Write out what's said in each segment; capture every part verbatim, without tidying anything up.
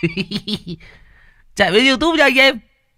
Chạy với YouTube cho anh em.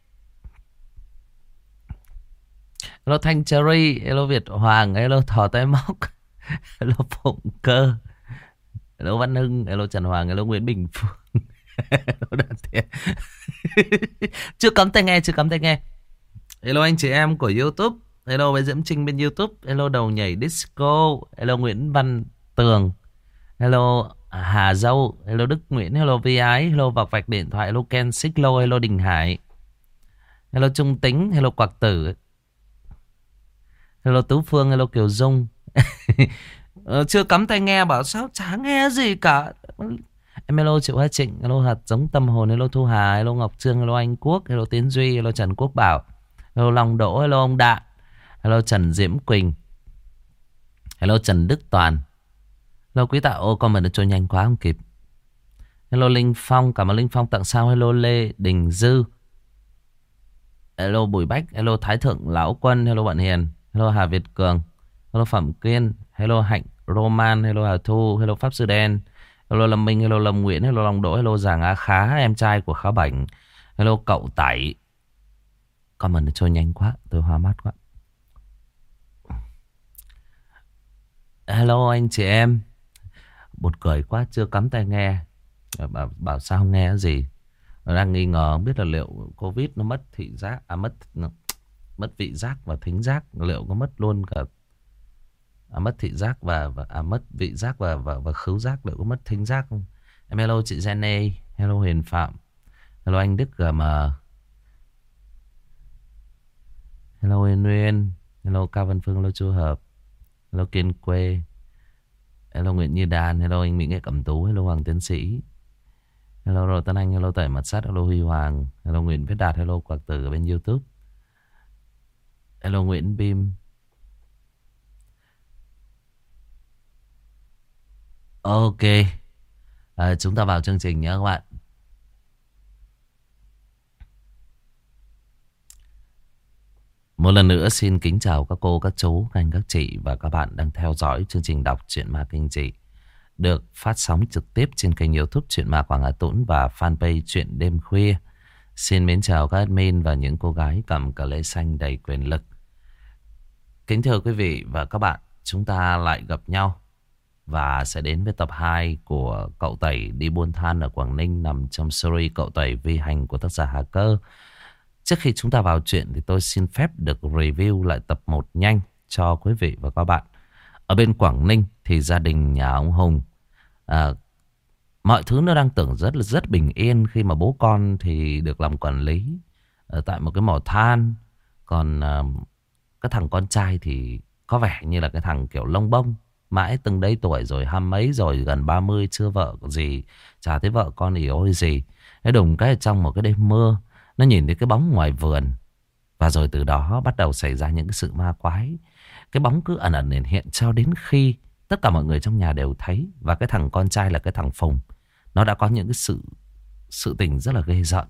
Hello Thanh Cherry, hello Việt Hoàng, hello Thò Tay Móc, hello Phụng Cơ, hello Văn Hưng, hello Trần Hoàng, hello Nguyễn Bình Phương. Hello Đan Thiện. Chưa cắm tai nghe, chưa cắm tai nghe. Hello anh chị em của YouTube, hello bé Diễm Trinh bên YouTube, hello Đầu Nhảy Disco, hello Nguyễn Văn Tường, hello Hà Dâu, hello Đức Nguyễn, hello Vi Ái, hello Vọc Vạch Điện Thoại, hello Ken Xích Lô, hello Đình Hải, hello Trung Tính, hello Quạc Tử, hello Tú Phương, hello Kiều Dung. Ờ, chưa cắm tai nghe bảo sao chả nghe gì cả. Em hello Triệu Hoa Trịnh, hello Hạt Giống Tâm Hồn, hello Thu Hà, hello Ngọc Trương, hello Anh Quốc, hello Tiến Duy, hello Trần Quốc Bảo, hello Long Đỗ, hello ông Đạn, hello Trần Diễm Quỳnh, hello Trần Đức Toàn, hello Quý Tạo. Ô comment nó trôi nhanh quá không kịp. Hello Linh Phong, cảm ơn Linh Phong tặng sao. Hello Lê Đình Dư, hello Bùi Bách, hello Thái Thượng Lão Quân, hello Bạn Hiền, hello Hà Việt Cường, hello Phẩm Kiên, hello Hạnh Roman, hello Hà Thu, hello Pháp Sư Đen, hello Lâm Minh, hello Lâm Nguyễn, hello Long Đỗ, hello Giàng Á Khá, em trai của Khá Bảnh, hello Cậu Tẩy. Comment nó trôi nhanh quá, tôi hoa mắt quá. Hello anh chị em. Buồn cười quá, chưa cắm tai nghe. Bảo, bảo sao không nghe gì. Nó đang nghi ngờ không biết là liệu Covid nó mất thị giác, à mất mất vị giác và thính giác, liệu có mất luôn cả, à, mất thị giác và, và à, mất vị giác và, và và khứu giác, liệu có mất thính giác không? Em hello chị Jenny, hello Huyền Phạm, hello anh Đức giê em, hello Yên Nguyên, hello Cao Văn Phương, hello Chu Hợp, hello Kiên Quê, hello Nguyễn Như Đan, hello anh Mỹ Nghệ Cẩm Tú, hello Hoàng Tiến Sĩ, hello Rồi Tân Anh, hello Tẩy Mặt Sắt, hello Huy Hoàng, hello Nguyễn Viết Đạt, hello Quạc Tử ở bên YouTube, hello Nguyễn Bim. Ok, à, chúng ta vào chương trình nhé các bạn. Một lần nữa xin kính chào các cô, các chú, các anh, các chị và các bạn đang theo dõi chương trình đọc truyện ma kinh dị được phát sóng trực tiếp trên kênh YouTube Truyện Ma Quảng Hà Tũng và fanpage Truyện Đêm Khuya. Xin mến chào các admin và những cô gái cầm cờ lê xanh đầy quyền lực. Kính thưa quý vị và các bạn, chúng ta lại gặp nhau và sẽ đến với tập hai của Cậu Tẩy đi buôn than ở Quảng Ninh, nằm trong series Cậu Tẩy vi hành của tác giả Hà Cơ. Trước khi chúng ta vào chuyện thì tôi xin phép được review lại tập một nhanh cho quý vị và các bạn. Ở bên Quảng Ninh thì gia đình nhà ông Hùng, à, mọi thứ nó đang tưởng rất là rất bình yên khi mà bố con thì được làm quản lý ở tại một cái mỏ than. Còn à, cái thằng con trai thì có vẻ như là cái thằng kiểu lông bông, mãi từng đấy tuổi rồi, hăm mấy rồi, gần ba mươi chưa vợ gì, chả thấy vợ con ỉ ôi gì. Thế đùng cái trong một cái đêm mưa, nó nhìn thấy cái bóng ngoài vườn. Và rồi từ đó bắt đầu xảy ra những cái sự ma quái. Cái bóng cứ ẩn ẩn hiện hiện cho đến khi tất cả mọi người trong nhà đều thấy. Và cái thằng con trai là cái thằng Phùng, nó đã có những cái sự sự tình rất là ghê rợn.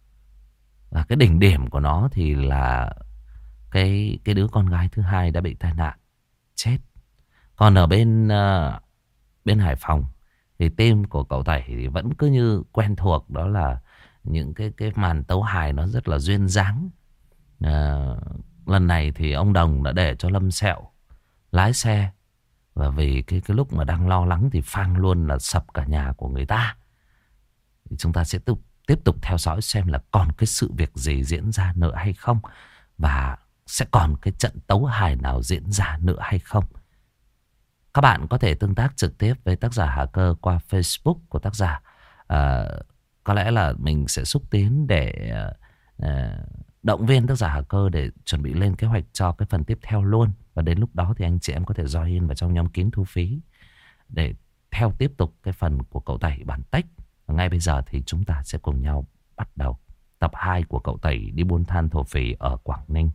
Và cái đỉnh điểm của nó thì là cái cái đứa con gái thứ hai đã bị tai nạn chết. Còn ở bên uh, bên Hải Phòng thì tên của Cậu Tẩy thì vẫn cứ như quen thuộc, đó là những cái cái màn tấu hài nó rất là duyên dáng. À, lần này thì ông Đồng đã để cho Lâm Sẹo lái xe, và vì cái cái lúc mà đang lo lắng thì phang luôn là sập cả nhà của người ta. Thì chúng ta sẽ tiếp, tiếp tục theo dõi xem là còn cái sự việc gì diễn ra nữa hay không, và sẽ còn cái trận tấu hài nào diễn ra nữa hay không. Các bạn có thể tương tác trực tiếp với tác giả Hà Cơ qua Facebook của tác giả. À, có lẽ là mình sẽ xúc tiến để uh, động viên tác giả Hà Cơ để chuẩn bị lên kế hoạch cho cái phần tiếp theo luôn. Và đến lúc đó thì anh chị em có thể join vào trong nhóm kín thu phí để theo tiếp tục cái phần của Cậu Tẩy bản tách. Và ngay bây giờ thì chúng ta sẽ cùng nhau bắt đầu tập hai của Cậu Tẩy đi buôn than thổ phỉ ở Quảng Ninh.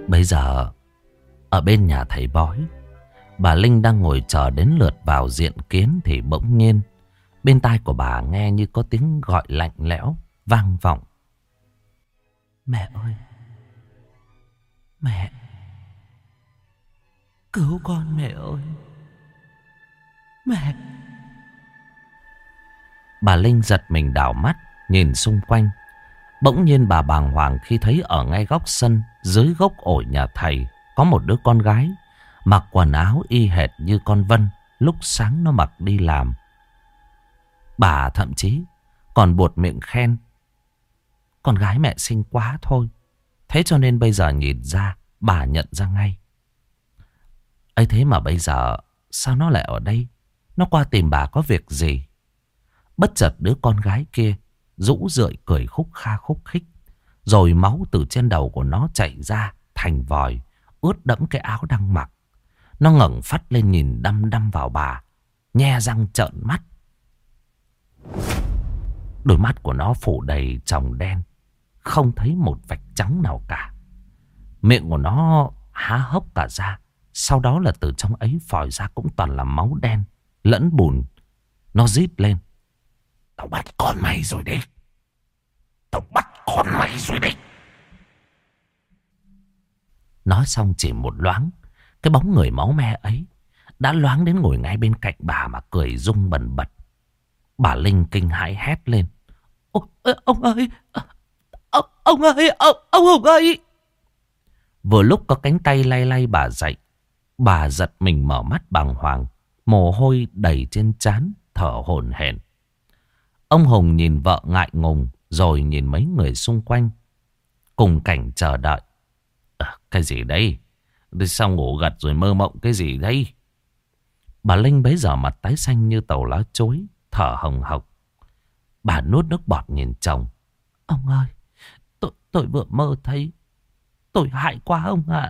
Bây giờ ở bên nhà thầy bói, bà Linh đang ngồi chờ đến lượt vào diện kiến thì bỗng nhiên bên tai của bà nghe như có tiếng gọi lạnh lẽo vang vọng. Mẹ ơi! Mẹ! Cứu con mẹ ơi! Mẹ! Bà Linh giật mình đảo mắt nhìn xung quanh. Bỗng nhiên bà bàng hoàng khi thấy ở ngay góc sân dưới gốc ổi nhà thầy có một đứa con gái mặc quần áo y hệt như con Vân lúc sáng nó mặc đi làm. Bà thậm chí còn buột miệng khen con gái mẹ xinh quá thôi. Thế cho nên bây giờ nhìn ra bà nhận ra ngay. ấy thế mà bây giờ sao nó lại ở đây? Nó qua tìm bà có việc gì? Bất chợt đứa con gái kia rũ rượi cười khúc kha khúc khích. Rồi máu từ trên đầu của nó chảy ra thành vòi, ướt đẫm cái áo đang mặc. Nó ngẩng phát lên nhìn đăm đăm vào bà, nhe răng trợn mắt. Đôi mắt của nó phủ đầy tròng đen, không thấy một vạch trắng nào cả. Miệng của nó há hốc cả ra. Sau đó là từ trong ấy phòi ra cũng toàn là máu đen lẫn bùn. Nó rít lên: Tao bắt con mày rồi đấy! Tao bắt con mày rồi đấy! Nói xong chỉ một loáng, cái bóng người máu me ấy đã loáng đến ngồi ngay bên cạnh bà mà cười rung bần bật. Bà Linh kinh hãi hét lên: Ôi, ông ơi! Ông, ông ơi! Ông, ông Hùng ơi! Vừa lúc có cánh tay lay lay bà dậy. Bà giật mình mở mắt bàng hoàng, mồ hôi đầy trên trán, thở hổn hển. Ông Hùng nhìn vợ ngại ngùng, rồi nhìn mấy người xung quanh, cùng cảnh chờ đợi. À, cái gì đây? Sao ngủ gật rồi mơ mộng cái gì đây? Bà Linh bấy giờ mặt tái xanh như tàu lá chối, thở hồng hộc. Bà nuốt nước bọt nhìn chồng: Ông ơi! Tôi, tôi vừa mơ thấy. Tôi hại quá ông ạ.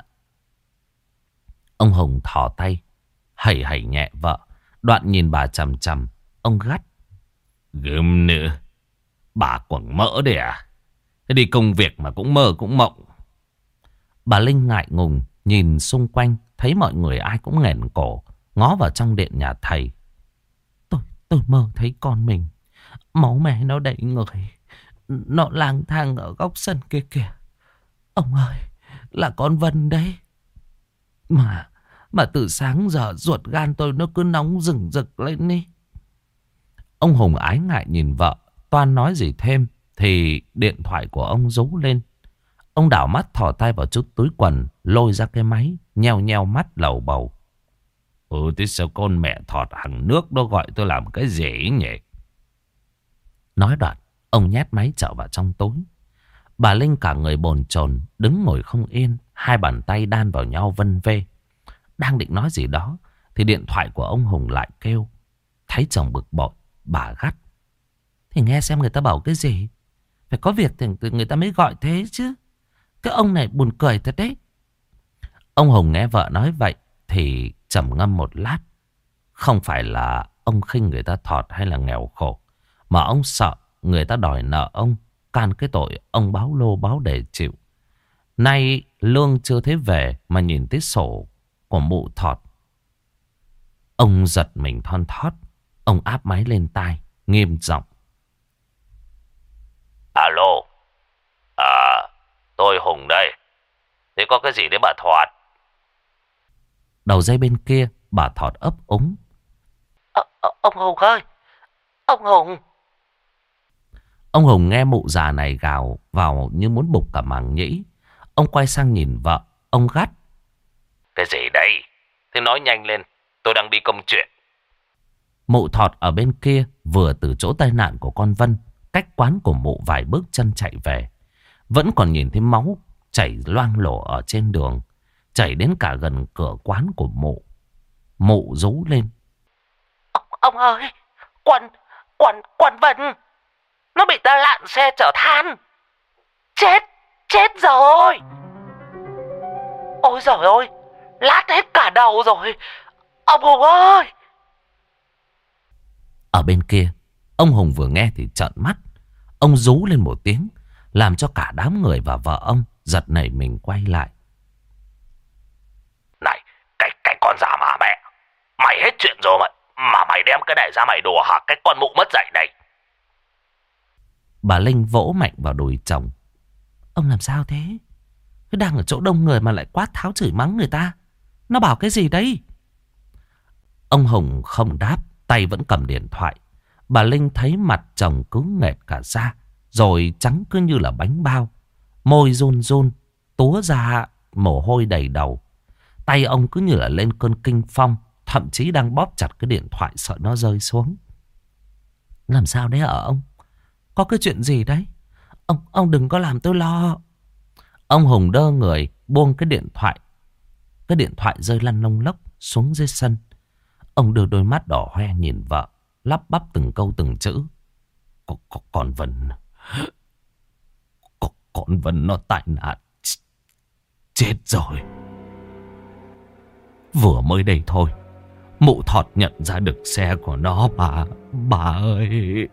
Ông Hùng thò tay hẩy hẩy nhẹ vợ, đoạn nhìn bà chằm chằm. Ông gắt: Gớm nữa! Bà quẳng mỡ đấy à? Thế đi công việc mà cũng mơ cũng mộng. Bà Linh ngại ngùng nhìn xung quanh, thấy mọi người ai cũng nghển cổ ngó vào trong điện nhà thầy. Tôi tôi mơ thấy con mình, máu me nó đầy người, nó lang thang ở góc sân kia kìa. Ông ơi, là con Vân đấy. Mà Mà từ sáng giờ ruột gan tôi nó cứ nóng rừng rực lên đi. Ông Hùng ái ngại nhìn vợ, toan nói gì thêm thì điện thoại của ông rú lên. Ông đảo mắt thò tay vào chút túi quần, lôi ra cái máy, nheo nheo mắt lầu bầu: Ừ, thế sao con mẹ thọt hàng nước đó gọi tôi làm cái gì nhỉ? Nói đoạn, ông nhét máy trở vào trong túi. Bà Linh cả người bồn chồn, đứng ngồi không yên, hai bàn tay đan vào nhau vân vê. Đang định nói gì đó thì điện thoại của ông Hùng lại kêu. Thấy chồng bực bội, bà gắt: Thì nghe xem người ta bảo cái gì. Phải có việc thì người ta mới gọi thế chứ. Cái ông này buồn cười thật đấy. Ông Hùng nghe vợ nói vậy thì trầm ngâm một lát. Không phải là ông khinh người ta thọt hay là nghèo khổ, mà ông sợ người ta đòi nợ ông, can cái tội ông báo lô báo để chịu. Nay lương chưa thấy về mà nhìn thấy sổ của mụ thọt. Ông giật mình thon thót. Ông áp máy lên tai, nghiêm giọng: Alo, à, tôi Hùng đây. Thế có cái gì đấy bà Thọt? Đầu dây bên kia bà Thọt ấp úng: à, Ông Hùng ơi, ông Hùng. Ông Hùng nghe mụ già này gào vào như muốn bục cả màng nhĩ. Ông quay sang nhìn vợ, ông gắt: Cái gì đây? Thế nói nhanh lên, tôi đang đi công chuyện. Mụ Thọt ở bên kia vừa từ chỗ tai nạn của con Vân, cách quán của mụ vài bước chân chạy về. Vẫn còn nhìn thấy máu chảy loang lổ ở trên đường, chảy đến cả gần cửa quán của mụ. Mụ rú lên: Ông, ông ơi, quần, quần, quần Vân, nó bị tai nạn xe chở than. Chết, chết rồi. Ôi giời ơi, lát hết cả đầu rồi. Ông Hùng ơi! Ở bên kia, ông Hùng vừa nghe thì trợn mắt. Ông rú lên một tiếng, làm cho cả đám người và vợ ông giật nảy mình quay lại. chuyện rồi mà, mà mày đem cái này ra mày đùa hả? Cái con mụ mất dạy này. Bà Linh vỗ mạnh vào đùi chồng. Ông làm sao thế? Cứ đang ở chỗ đông người mà lại quát tháo chửi mắng người ta. Nó bảo cái gì đấy? Ông Hùng không đáp, tay vẫn cầm điện thoại. Bà Linh thấy mặt chồng cứ nghẹt cả da, rồi trắng cứ như là bánh bao. Môi run run, túa ra mồ hôi đầy đầu. Tay ông cứ như là lên cơn kinh phong, thậm chí đang bóp chặt cái điện thoại sợ nó rơi xuống. Làm sao đấy hả ông? Có cái chuyện gì đấy? Ông ông đừng có làm tôi lo. Ông Hùng đơ người, buông cái điện thoại. Cái điện thoại rơi lăn lông lốc xuống dưới sân. Ông đưa đôi mắt đỏ hoe nhìn vợ, lắp bắp từng câu từng chữ. Có, có, con Vân... Có, con Vân nó tai nạn. Chết rồi. Vừa mới đây thôi, mụ Thọt nhận ra được xe của nó bà. Bà ơi.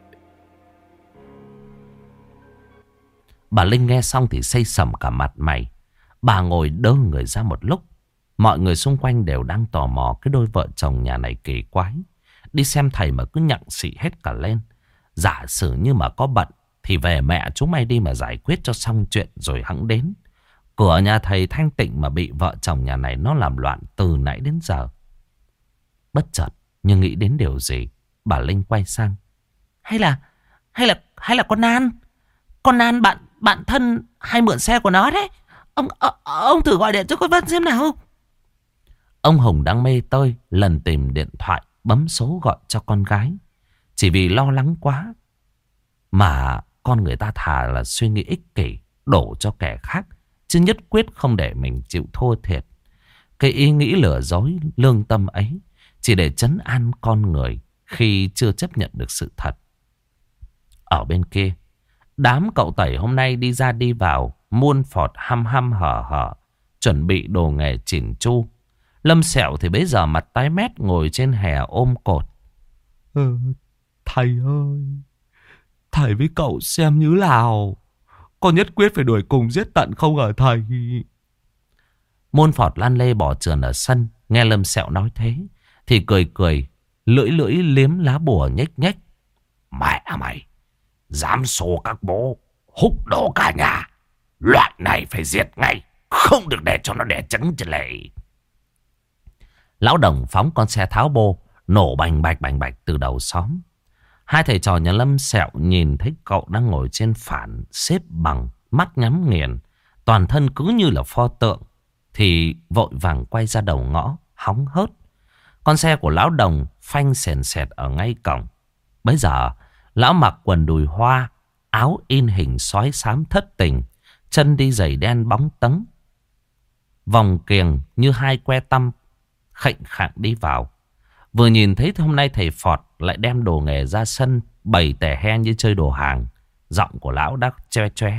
Bà Linh nghe xong thì xây sầm cả mặt mày. Bà ngồi đơ người ra một lúc. Mọi người xung quanh đều đang tò mò cái đôi vợ chồng nhà này kỳ quái. Đi xem thầy mà cứ nhặng xị hết cả lên. Giả sử như mà có bận thì về mẹ chúng mày đi mà giải quyết cho xong chuyện rồi hẵng đến. Cửa nhà thầy thanh tịnh mà bị vợ chồng nhà này nó làm loạn từ nãy đến giờ. Bất chợt nhưng nghĩ đến điều gì, bà Linh quay sang. Hay là Hay là Hay là con Nan. Con Nan bạn bạn thân hay mượn xe của nó đấy. Ông ờ, ông thử gọi điện cho con Vân xem nào. Ông Hùng đang mê tơi lần tìm điện thoại bấm số gọi cho con gái. Chỉ vì lo lắng quá mà con người ta thà là suy nghĩ ích kỷ, đổ cho kẻ khác, chứ nhất quyết không để mình chịu thua thiệt. Cái ý nghĩ lừa dối lương tâm ấy chỉ để trấn an con người khi chưa chấp nhận được sự thật. Ở bên kia, đám cậu tẩy hôm nay đi ra đi vào, muôn phọt hăm hăm hở hở, chuẩn bị đồ nghề chỉn chu. Lâm Sẹo thì bấy giờ mặt tái mét ngồi trên hè ôm cột. Ừ, thầy ơi, thầy với cậu xem như nào. Con nhất quyết phải đuổi cùng giết tận không ở thầy. Môn Phọt lăn lê bỏ trườn ở sân. Nghe Lâm Sẹo nói thế thì cười cười, lưỡi lưỡi liếm lá bùa nhếch nhếch. Mẹ mày, dám xô các bố, húc đổ cả nhà. Loại này phải diệt ngay, không được để cho nó đẻ trứng trên lệ. Lão Đồng phóng con xe tháo bô, nổ bành bạch bành bạch từ đầu xóm. Hai thầy trò nhà Lâm Sẹo nhìn thấy cậu đang ngồi trên phản, xếp bằng, mắt nhắm nghiền, toàn thân cứ như là pho tượng, thì vội vàng quay ra đầu ngõ, hóng hớt. Con xe của lão Đồng phanh sền sệt ở ngay cổng. Bây giờ, lão mặc quần đùi hoa, áo in hình sói xám thất tình, chân đi giày đen bóng tấng. Vòng kiềng như hai que tăm, khệnh khạng đi vào. Vừa nhìn thấy hôm nay thầy Phọt lại đem đồ nghề ra sân, bày tẻ he như chơi đồ hàng. Giọng của lão đã choe choé.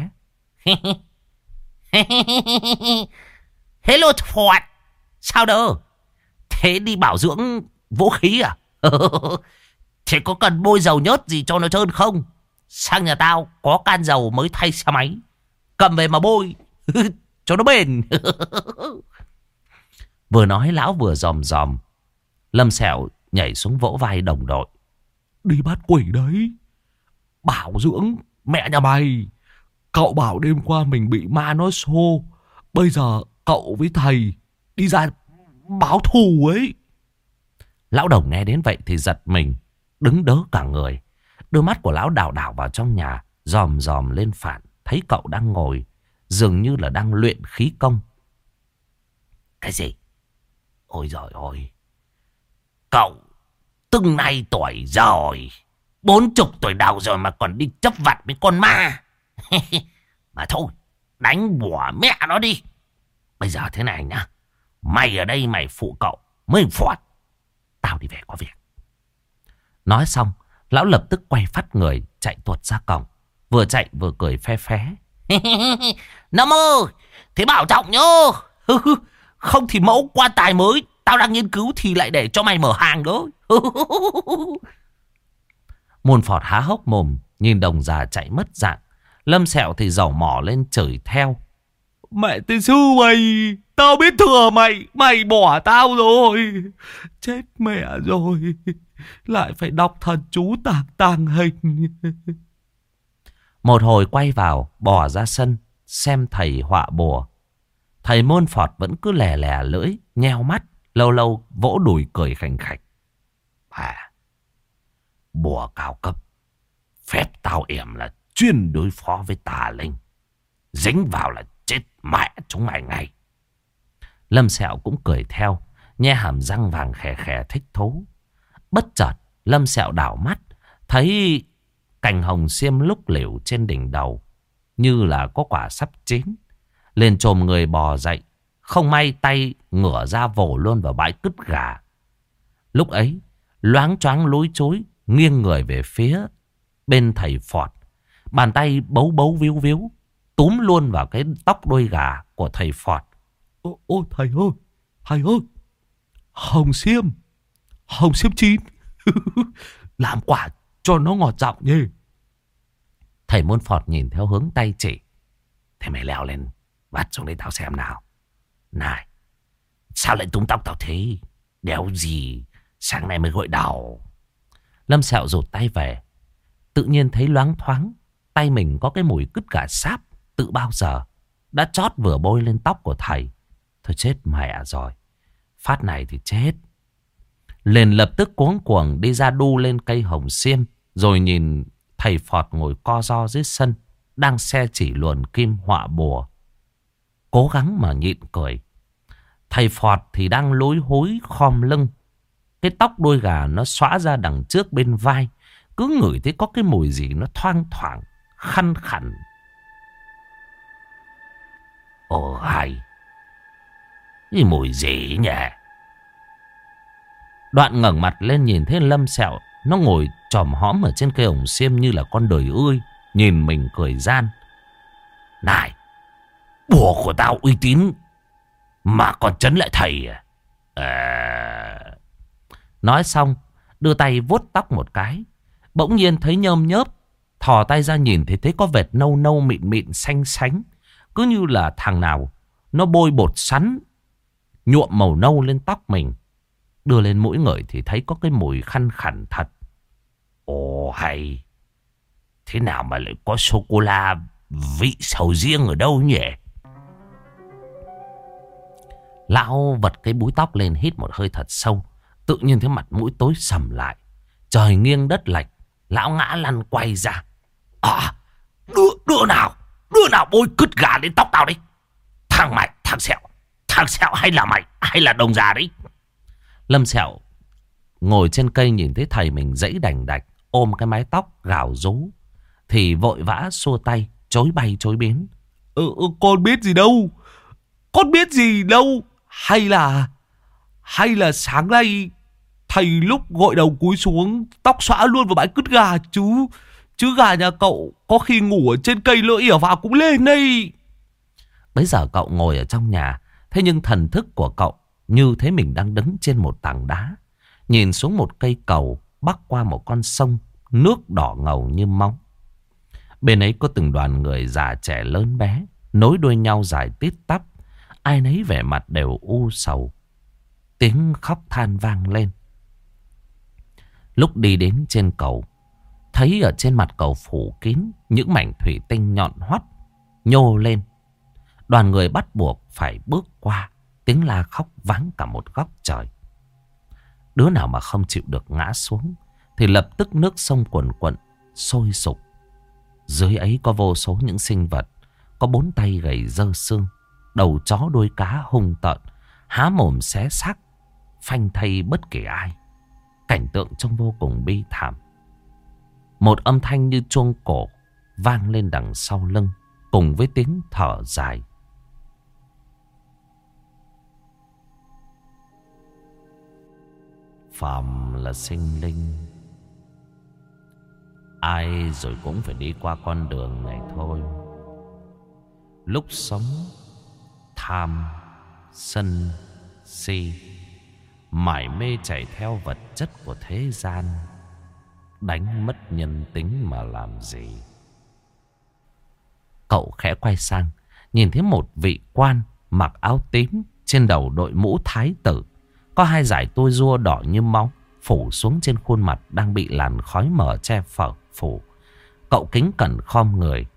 Hello Phọt, sao đâu? Thế đi bảo dưỡng vũ khí à? Thế có cần bôi dầu nhớt gì cho nó trơn không? Sang nhà tao có can dầu mới thay xe máy, cầm về mà bôi cho nó bền. Vừa nói lão vừa dòm dòm. Lâm Sẹo nhảy xuống vỗ vai đồng đội. Đi bắt quỷ đấy. Bảo dưỡng mẹ nhà mày. Cậu bảo đêm qua mình bị ma nó xô. Bây giờ cậu với thầy đi ra báo thù ấy. Lão Đồng nghe đến vậy thì giật mình, đứng đớ cả người. Đôi mắt của lão đảo đảo vào trong nhà, dòm dòm lên phản. Thấy cậu đang ngồi, dường như là đang luyện khí công. Cái gì? Ôi giời ơi, cậu từng này tuổi rồi, bốn chục tuổi đầu rồi mà còn đi chấp vặt với con ma. Mà thôi, đánh bùa mẹ nó đi. Bây giờ thế này nhá, mày ở đây mày phụ cậu mới Phọt, tao đi về có việc. Nói xong, lão lập tức quay phát người chạy tuột ra cổng, vừa chạy vừa cười phe phé. Nam ơi, thế bảo trọng nhớ. Không thì mẫu quan tài mới tao đang nghiên cứu thì lại để cho mày mở hàng đó. Môn Phọt há hốc mồm, nhìn đồng già chạy mất dạng. Lâm Sẹo thì dầu mỏ lên chửi theo. Mẹ tên sư mày, Tao biết thừa mày. Mày bỏ tao rồi. Chết mẹ rồi. Lại phải đọc thần chú tạc tàng hình. Một hồi quay vào, bỏ ra sân, xem thầy họa bùa. Thầy Môn Phọt vẫn cứ lè lè lưỡi, nheo mắt, lâu lâu vỗ đùi cười khành khạch. À, bùa cao cấp. Phép tao yểm là chuyên đối phó với tà linh. Dính vào là chết mẹ chúng mày ngay. Lâm Sẹo cũng cười theo, nhe hàm răng vàng khè khè thích thú. Bất chợt, Lâm Sẹo đảo mắt, thấy cành hồng xiêm lúc liễu trên đỉnh đầu, như là có quả sắp chín. Liền chồm người bò dậy, không may tay ngửa ra vồ luôn vào bãi cứt gà. Lúc ấy, loáng choáng lúi chúi, nghiêng người về phía bên thầy Phọt. Bàn tay bấu bấu víu víu, túm luôn vào cái tóc đuôi gà của thầy Phọt. Ô, ô thầy ơi, thầy ơi, hồng xiêm, hồng xiêm chín. Làm quả cho nó ngọt giọng nhỉ. Thầy Môn Phọt nhìn theo hướng tay chỉ. Thế mày leo lên, vắt xuống đây tao xem nào. Này, sao lại túm tóc tao thế? Đéo gì, sáng nay mới gội đầu. Lâm Sẹo rụt tay về. Tự nhiên thấy loáng thoáng, tay mình có cái mùi cứt gà sáp. Tự bao giờ đã chót vừa bôi lên tóc của thầy. Thôi chết mẹ rồi, phát này thì chết. Liền lập tức cuống cuồng đi ra đu lên cây hồng xiêm. Rồi nhìn thầy Phọt ngồi co ro dưới sân, đang xe chỉ luồn kim họa bùa. Cố gắng mà nhịn cười. Thầy Phọt thì đang lúi húi khom lưng. Cái tóc đuôi gà nó xõa ra đằng trước bên vai. Cứ ngửi thấy có cái mùi gì nó thoang thoảng, khăn khẳn. Ồ hay, cái mùi gì nhỉ? Đoạn ngẩng mặt lên nhìn thấy Lâm Sẹo. Nó ngồi chòm hõm ở trên cây hồng xiêm như là con đời ươi. Nhìn mình cười gian. Này, bùa của tao uy tín mà còn trấn lại thầy à? À... Nói xong, đưa tay vuốt tóc một cái. Bỗng nhiên thấy nhơm nhớp. Thò tay ra nhìn thì thấy có vệt nâu nâu mịn mịn xanh xánh. Cứ như là thằng nào nó bôi bột sắn nhuộm màu nâu lên tóc mình. Đưa lên mũi ngửi thì thấy có cái mùi khăn khẳn thật. Ồ hay, thế nào mà lại có sô-cô-la vị sầu riêng ở đâu nhỉ? Lão vật cái búi tóc lên, hít một hơi thật sâu. Tự nhiên thấy mặt mũi tối sầm lại. Trời nghiêng đất lệch. Lão ngã lăn quay ra. À, đứa, đứa nào, đứa nào bôi cứt gà lên tóc tao đi. Thằng mày, thằng Sẹo, thằng Sẹo hay là mày, hay là đồng già đấy? Lâm Sẹo ngồi trên cây nhìn thấy thầy mình dãy đành đạch, ôm cái mái tóc gào rú, thì vội vã xua tay, chối bay chối biến. Ừ, ừ, con biết gì đâu. Con biết gì đâu. Hay là Hay là sáng nay thầy lúc gội đầu cúi xuống, tóc xõa luôn vào bãi cứt gà chứ. Chứ gà nhà cậu có khi ngủ ở trên cây lỡ ỉa vào cũng lên đây. Bây giờ cậu ngồi ở trong nhà, thế nhưng thần thức của cậu như thế mình đang đứng trên một tảng đá, nhìn xuống một cây cầu bắc qua một con sông, nước đỏ ngầu như máu. Bên ấy có từng đoàn người già trẻ lớn bé, nối đuôi nhau dài tít tắp. Ai nấy vẻ mặt đều u sầu. Tiếng khóc than vang lên. Lúc đi đến trên cầu, thấy ở trên mặt cầu phủ kín những mảnh thủy tinh nhọn hoắt nhô lên. Đoàn người bắt buộc phải bước qua. Tiếng la khóc vắng cả một góc trời. Đứa nào mà không chịu được ngã xuống thì lập tức nước sông cuồn cuộn sôi sục. Dưới ấy có vô số những sinh vật, có bốn tay gầy dơ xương, đầu chó đuôi cá hung tợn, há mồm xé xác, phanh thây bất kể ai. Cảnh tượng trông vô cùng bi thảm. Một âm thanh như chuông cổ vang lên đằng sau lưng, cùng với tiếng thở dài. Phàm là sinh linh, ai rồi cũng phải đi qua con đường này thôi. Lúc sống tham sân si, mải mê chạy theo vật chất của thế gian, đánh mất nhân tính mà làm gì. Cậu khẽ quay sang, nhìn thấy một vị quan mặc áo tím, trên đầu đội mũ thái tử. Có hai dải tua rua đỏ như máu phủ xuống trên khuôn mặt đang bị làn khói mờ che phở phủ. Cậu kính cẩn khom người.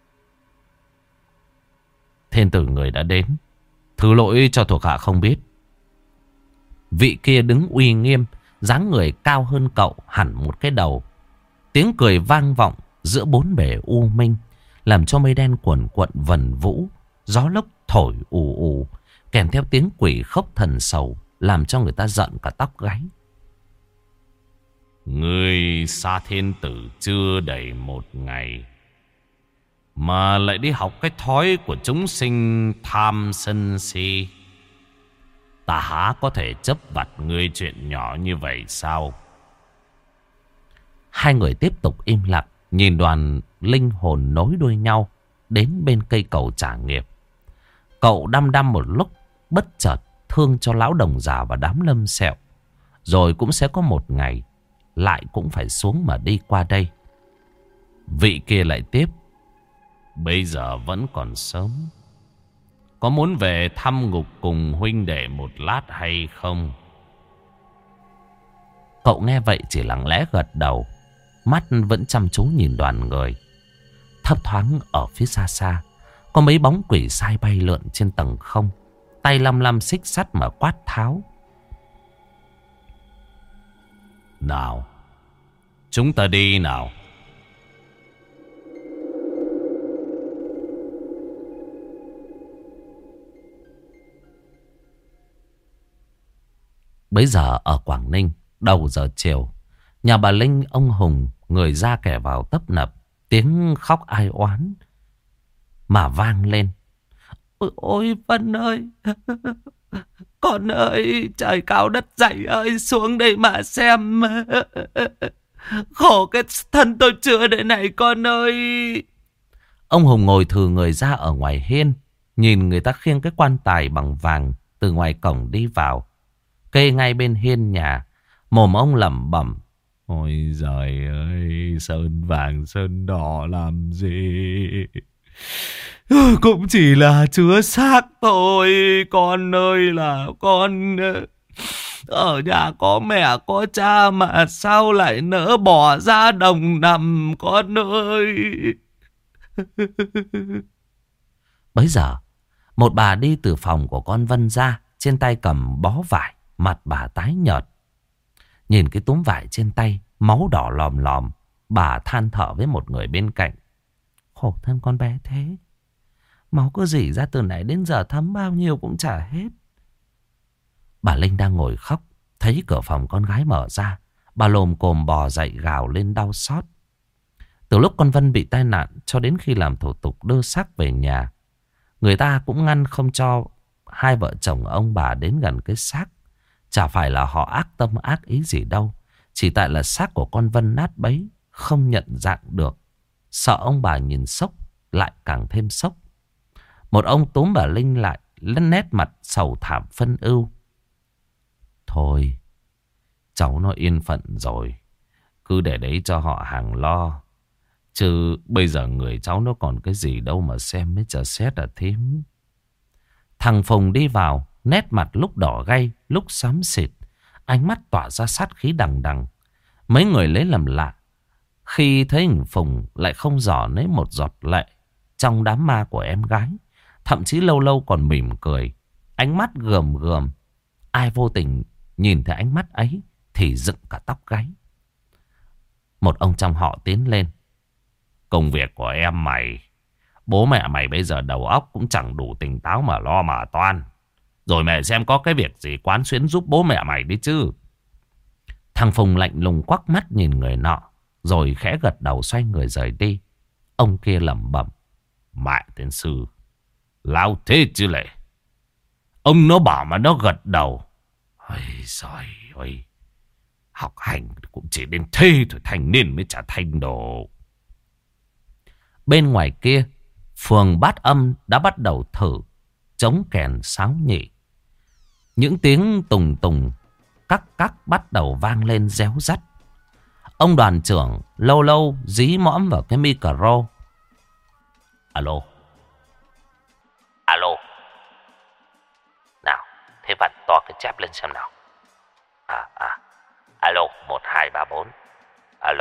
Thiên tử người đã đến, thứ lỗi cho thuộc hạ không biết. Vị kia đứng uy nghiêm, dáng người cao hơn cậu hẳn một cái đầu. Tiếng cười vang vọng giữa bốn bể u minh, làm cho mây đen cuồn cuộn vần vũ. Gió lốc thổi ù ù, kèm theo tiếng quỷ khóc thần sầu, làm cho người ta giận cả tóc gáy. Người xa thiên tử chưa đầy một ngày mà lại đi học cái thói của chúng sinh tham sân si. Ta há có thể chấp vặt ngươi chuyện nhỏ như vậy sao? Hai người tiếp tục im lặng, nhìn đoàn linh hồn nối đuôi nhau đến bên cây cầu trả nghiệp. Cậu đăm đăm một lúc, bất chợt thương cho lão đồng già và đám lâm sẹo. Rồi cũng sẽ có một ngày lại cũng phải xuống mà đi qua đây. Vị kia lại tiếp. Bây giờ vẫn còn sớm. Có muốn về thăm ngục cùng huynh đệ một lát hay không? Cậu nghe vậy chỉ lặng lẽ gật đầu, mắt vẫn chăm chú nhìn đoàn người. Thấp thoáng ở phía xa xa có mấy bóng quỷ sai bay lượn trên tầng không, tay lăm lăm xích sắt mà quát tháo. Nào, chúng ta đi nào. Bấy giờ ở Quảng Ninh, đầu giờ chiều, nhà bà Linh ông Hùng người ra kẻ vào tấp nập, tiếng khóc ai oán mà vang lên. Ôi, ôi Vân ơi, con ơi, trời cao đất dày ơi, xuống đây mà xem. Khổ cái thân tôi chưa đây này con ơi. Ông Hùng ngồi thừ người ra ở ngoài hiên, nhìn người ta khiêng cái quan tài bằng vàng từ ngoài cổng đi vào, kê ngay bên hiên nhà. Mồm ông lẩm bẩm. Ôi giời ơi, sơn vàng sơn đỏ làm gì? Cũng chỉ là chứa xác thôi. Con ơi là con ở nhà có mẹ có cha mà sao lại nỡ bỏ ra đồng nằm con ơi. Bấy giờ một bà đi từ phòng của con Vân ra, trên tay cầm bó vải, mặt bà tái nhợt. Nhìn cái túm vải trên tay, máu đỏ lòm lòm, bà than thở với một người bên cạnh. Khổ thân con bé thế, máu cứ rỉ ra từ nãy đến giờ thấm bao nhiêu cũng chả hết. Bà Linh đang ngồi khóc, thấy cửa phòng con gái mở ra, bà lồm cồm bò dậy gào lên đau xót. Từ lúc con Vân bị tai nạn cho đến khi làm thủ tục đưa xác về nhà, người ta cũng ngăn không cho hai vợ chồng ông bà đến gần cái xác. Chả phải là họ ác tâm ác ý gì đâu, chỉ tại là xác của con Vân nát bấy, không nhận dạng được. Sợ ông bà nhìn sốc, lại càng thêm sốc. Một ông túm bà Linh lại, lên nét mặt sầu thảm phân ưu. Thôi, cháu nó yên phận rồi, cứ để đấy cho họ hàng lo. Chứ bây giờ người cháu nó còn cái gì đâu mà xem mới chờ xét à thím. Thằng Phùng đi vào, nét mặt lúc đỏ gay, lúc xám xịt, ánh mắt tỏa ra sát khí đằng đằng. Mấy người lấy làm lạ khi thấy thằng Phùng lại không giỏ lấy một giọt lệ trong đám ma của em gái. Thậm chí lâu lâu còn mỉm cười, ánh mắt gườm gườm. Ai vô tình nhìn thấy ánh mắt ấy thì dựng cả tóc gáy. Một ông trong họ tiến lên. Công việc của em mày, bố mẹ mày bây giờ đầu óc cũng chẳng đủ tỉnh táo mà lo mà toan. Rồi mẹ xem có cái việc gì quán xuyến giúp bố mẹ mày đi chứ. Thằng Phùng lạnh lùng quắc mắt nhìn người nọ, rồi khẽ gật đầu xoay người rời đi. Ông kia lẩm bẩm. Mẹ tiên sư, lao thế chứ lệ. Ông nó bảo mà nó gật đầu. Ôi giời ơi, học hành cũng chỉ đến thế thôi, thành niên mới trả thành đồ. Bên ngoài kia, phường Bát Âm đã bắt đầu thử trống kèn sáo nhị. Những tiếng tùng tùng cắc cắc bắt đầu vang lên réo rắt. Ông đoàn trưởng lâu lâu dí mõm vào cái micro. Alo. Alo. chép lên xem nào. À, à. Alo, một hai ba bốn. Alo.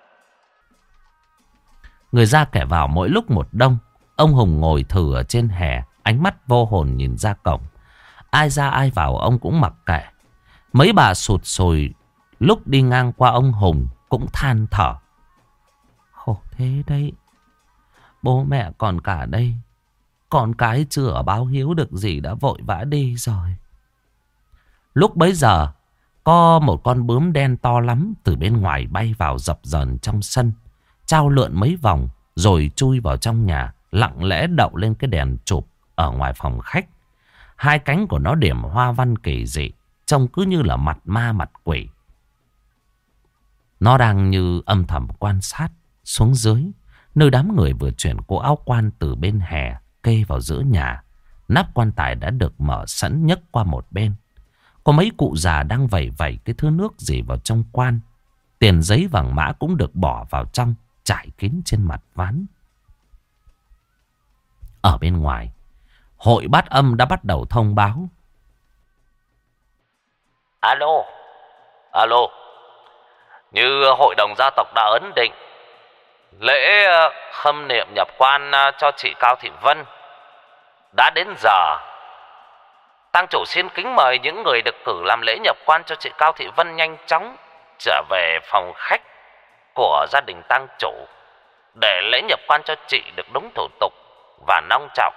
Người ra kẻ vào mỗi lúc một đông. Ông Hùng ngồi thử ở trên hè, ánh mắt vô hồn nhìn ra cổng. Ai ra ai vào ông cũng mặc kệ. Mấy bà sụt sùi lúc đi ngang qua ông Hùng cũng than thở. Khổ thế đấy. Bố mẹ còn cả đây. Con cái chưa ở báo hiếu được gì đã vội vã đi rồi. Lúc bấy giờ, có một con bướm đen to lắm từ bên ngoài bay vào dập dờn trong sân, trao lượn mấy vòng rồi chui vào trong nhà, lặng lẽ đậu lên cái đèn chụp ở ngoài phòng khách. Hai cánh của nó điểm hoa văn kỳ dị, trông cứ như là mặt ma mặt quỷ. Nó đang như âm thầm quan sát xuống dưới, nơi đám người vừa chuyển cỗ áo quan từ bên hè kê vào giữa nhà. Nắp quan tài đã được mở sẵn nhấc qua một bên. Có mấy cụ già đang vẩy vẩy cái thứ nước gì vào trong quan. Tiền giấy vàng mã cũng được bỏ vào trong, trải kín trên mặt ván. Ở bên ngoài, hội bát âm đã bắt đầu thông báo. Alo. Alo. Như hội đồng gia tộc đã ấn định, lễ khâm niệm nhập quan cho chị Cao Thị Vân đã đến giờ. Tang chủ xin kính mời những người được cử làm lễ nhập quan cho chị Cao Thị Vân nhanh chóng trở về phòng khách của gia đình tang chủ để lễ nhập quan cho chị được đúng thủ tục và long trọng.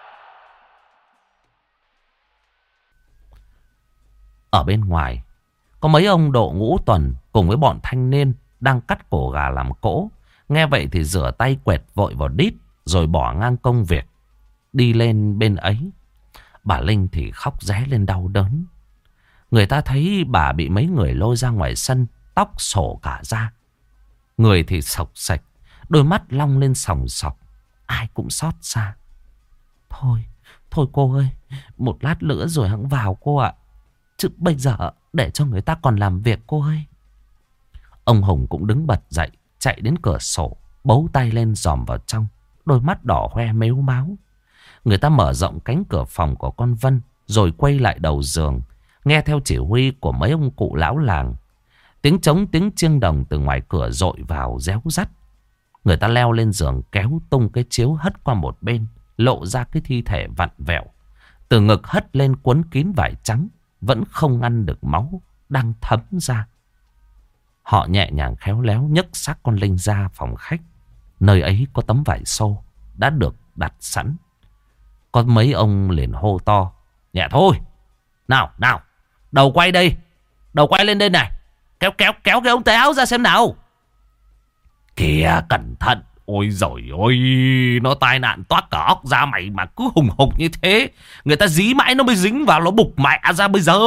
Ở bên ngoài, có mấy ông độ ngũ tuần cùng với bọn thanh niên đang cắt cổ gà làm cỗ. Nghe vậy thì rửa tay quẹt vội vào đít rồi bỏ ngang công việc đi lên bên ấy. Bà Linh thì khóc ré lên đau đớn. Người ta thấy bà bị mấy người lôi ra ngoài sân, tóc xổ cả ra. Người thì sộc sạch, đôi mắt long lên sòng sọc. Ai cũng xót xa. Thôi, thôi cô ơi, một lát nữa rồi hẵng vào cô ạ. Chứ bây giờ để cho người ta còn làm việc cô ơi. Ông Hùng cũng đứng bật dậy, chạy đến cửa sổ, bấu tay lên dòm vào trong, đôi mắt đỏ hoe mếu máu. Người ta mở rộng cánh cửa phòng của con Vân, rồi quay lại đầu giường, nghe theo chỉ huy của mấy ông cụ lão làng. Tiếng trống tiếng chiêng đồng từ ngoài cửa dội vào réo rắt. Người ta leo lên giường kéo tung cái chiếu hất qua một bên, lộ ra cái thi thể vặn vẹo. Từ ngực hất lên cuốn kín vải trắng, vẫn không ngăn được máu đang thấm ra. Họ nhẹ nhàng khéo léo nhấc xác con Linh ra phòng khách. Nơi ấy có tấm vải xô đã được đặt sẵn. Có mấy ông liền hô to: nhẹ thôi, nào nào, đầu quay đây, đầu quay lên đây này, kéo kéo kéo cái ống tay áo ra xem nào. Kìa cẩn thận, ôi giời ơi, nó tai nạn toát cả óc ra mày mà cứ hùng hục như thế, người ta dí mãi nó mới dính vào, nó bục mẹ ra bây giờ.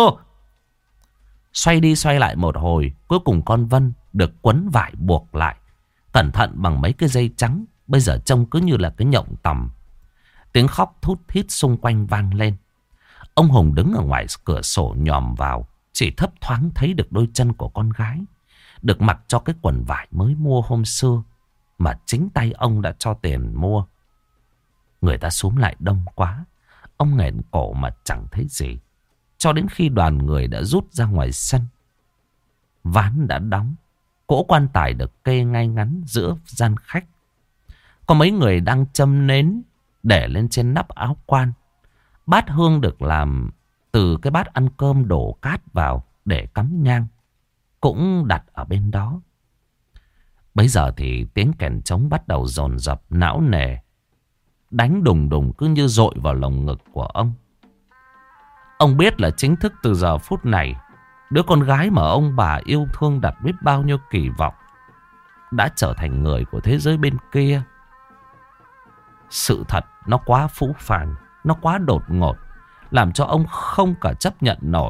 Xoay đi xoay lại một hồi, cuối cùng con Vân được quấn vải buộc lại, cẩn thận bằng mấy cái dây trắng, bây giờ trông cứ như là cái nhộng tằm. Tiếng khóc thút thít xung quanh vang lên. Ông Hùng đứng ở ngoài cửa sổ nhòm vào, chỉ thấp thoáng thấy được đôi chân của con gái, được mặc cho cái quần vải mới mua hôm xưa mà chính tay ông đã cho tiền mua. Người ta xúm lại đông quá, ông nghẹn cổ mà chẳng thấy gì, cho đến khi đoàn người đã rút ra ngoài sân. Ván đã đóng, cỗ quan tài được kê ngay ngắn giữa gian khách. Có mấy người đang châm nến để lên trên nắp áo quan. Bát hương được làm từ cái bát ăn cơm đổ cát vào để cắm nhang cũng đặt ở bên đó. Bấy giờ thì tiếng kèn trống bắt đầu dồn dập não nề, đánh đùng đùng cứ như dội vào lồng ngực của ông. Ông biết là chính thức từ giờ phút này, đứa con gái mà ông bà yêu thương đặt biết bao nhiêu kỳ vọng đã trở thành người của thế giới bên kia. Sự thật nó quá phũ phàng, nó quá đột ngột, làm cho ông không cả chấp nhận nổi.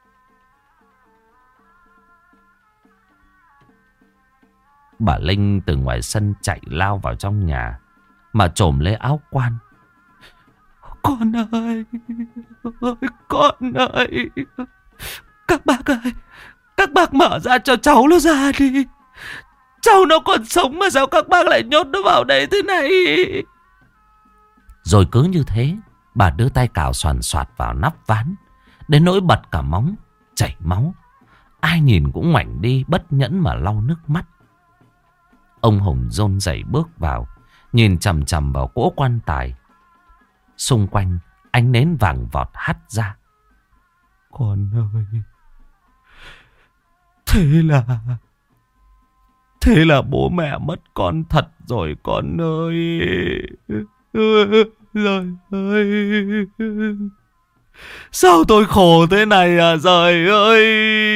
Bà Linh từ ngoài sân chạy lao vào trong nhà mà chồm lấy áo quan. Con ơi, con ơi, các bác ơi, các bác mở ra cho cháu nó ra đi. Cháu nó còn sống mà sao các bác lại nhốt nó vào đây thế này? Rồi cứ như thế, bà đưa tay cào xoàn xoạt vào nắp ván, đến nỗi bật cả móng, chảy máu. Ai nhìn cũng ngoảnh đi, bất nhẫn mà lau nước mắt. Ông Hùng rôn rẩy bước vào, nhìn chằm chằm vào cỗ quan tài. Xung quanh ánh nến vàng vọt hắt ra. Con ơi, thế là Thế là bố mẹ mất con thật rồi con ơi. Trời ơi, sao tôi khổ thế này à trời ơi.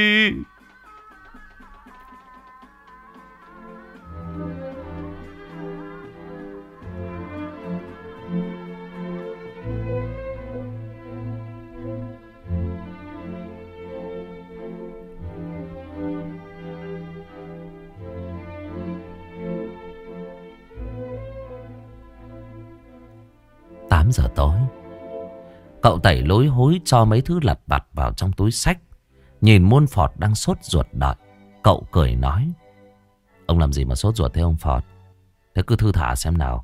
Tám giờ tối, cậu Tẩy lối hối cho mấy thứ lặt vặt vào trong túi xách. Nhìn Muôn Phọt đang sốt ruột đợi, cậu cười nói: Ông làm gì mà sốt ruột thế ông Phọt? Thế cứ thư thả xem nào.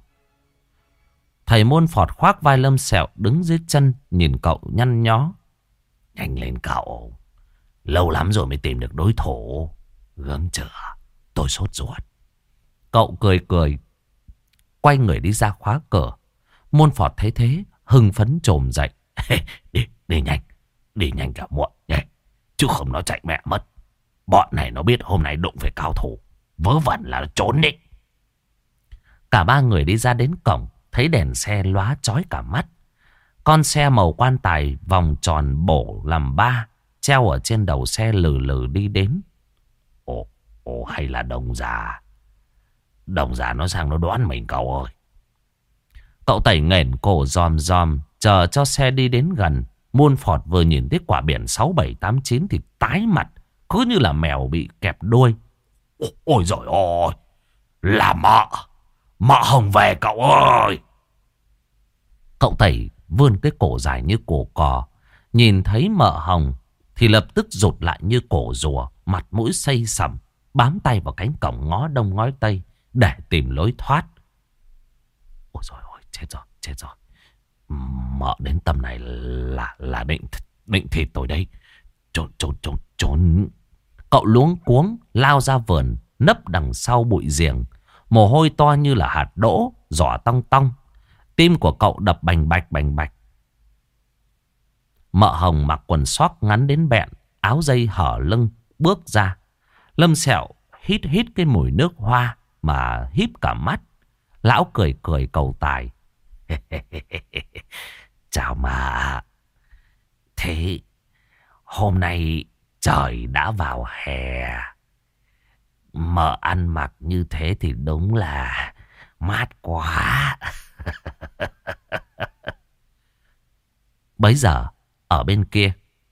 Thầy Muôn Phọt khoác vai Lâm Sẹo đứng dưới chân, nhìn cậu nhăn nhó: Nhanh lên cậu, lâu lắm rồi mới tìm được đối thủ. Gớm chưa, tôi sốt ruột. Cậu cười cười, quay người đi ra khóa cửa. Muôn Phọt thấy thế, hưng phấn trồm dậy: Đi, đi nhanh, đi nhanh cả muộn nhé, chứ không nó chạy mẹ mất. Bọn này nó biết hôm nay đụng phải cao thủ, vớ vẩn là nó trốn đi. Cả ba người đi ra đến cổng, thấy đèn xe lóa chói cả mắt. Con xe màu quan tài vòng tròn bổ làm ba, treo ở trên đầu xe lừ lừ đi đến. Ồ, ồ hay là Đồng già. Đồng già nó sang nó đoán mình cậu ơi. Cậu Tẩy nghển cổ dòm dòm, chờ cho xe đi đến gần. Muôn Phọt vừa nhìn thấy quả biển sáu bảy tám chín thì tái mặt, cứ như là mèo bị kẹp đuôi. Ôi giời ơi, là mợ, mợ Hồng về cậu ơi. Cậu Tẩy vươn cái cổ dài như cổ cò, nhìn thấy mợ Hồng thì lập tức rụt lại như cổ rùa, mặt mũi xây sẩm, bám tay vào cánh cổng ngó đông ngó tây để tìm lối thoát. Ôi giời ơi, chết rồi, chết rồi. Mợ đến tầm này là là định định thịt tôi đấy. Trốn trốn trốn trốn. Cậu luống cuống lao ra vườn, nấp đằng sau bụi giềng. Mồ hôi to như là hạt đỗ rỏ tong tong. Tim của cậu đập bành bạch bành bạch. Mợ Hồng mặc quần sóc ngắn đến bẹn, áo dây hở lưng bước ra. Lâm Sẹo hít hít cái mùi nước hoa mà híp cả mắt. Lão cười cười cầu tài: Chào mà. Thế hôm nay trời đã vào hè, mợ ăn mặc như thế thì đúng là mát quá. Bấy giờ ở bên kia,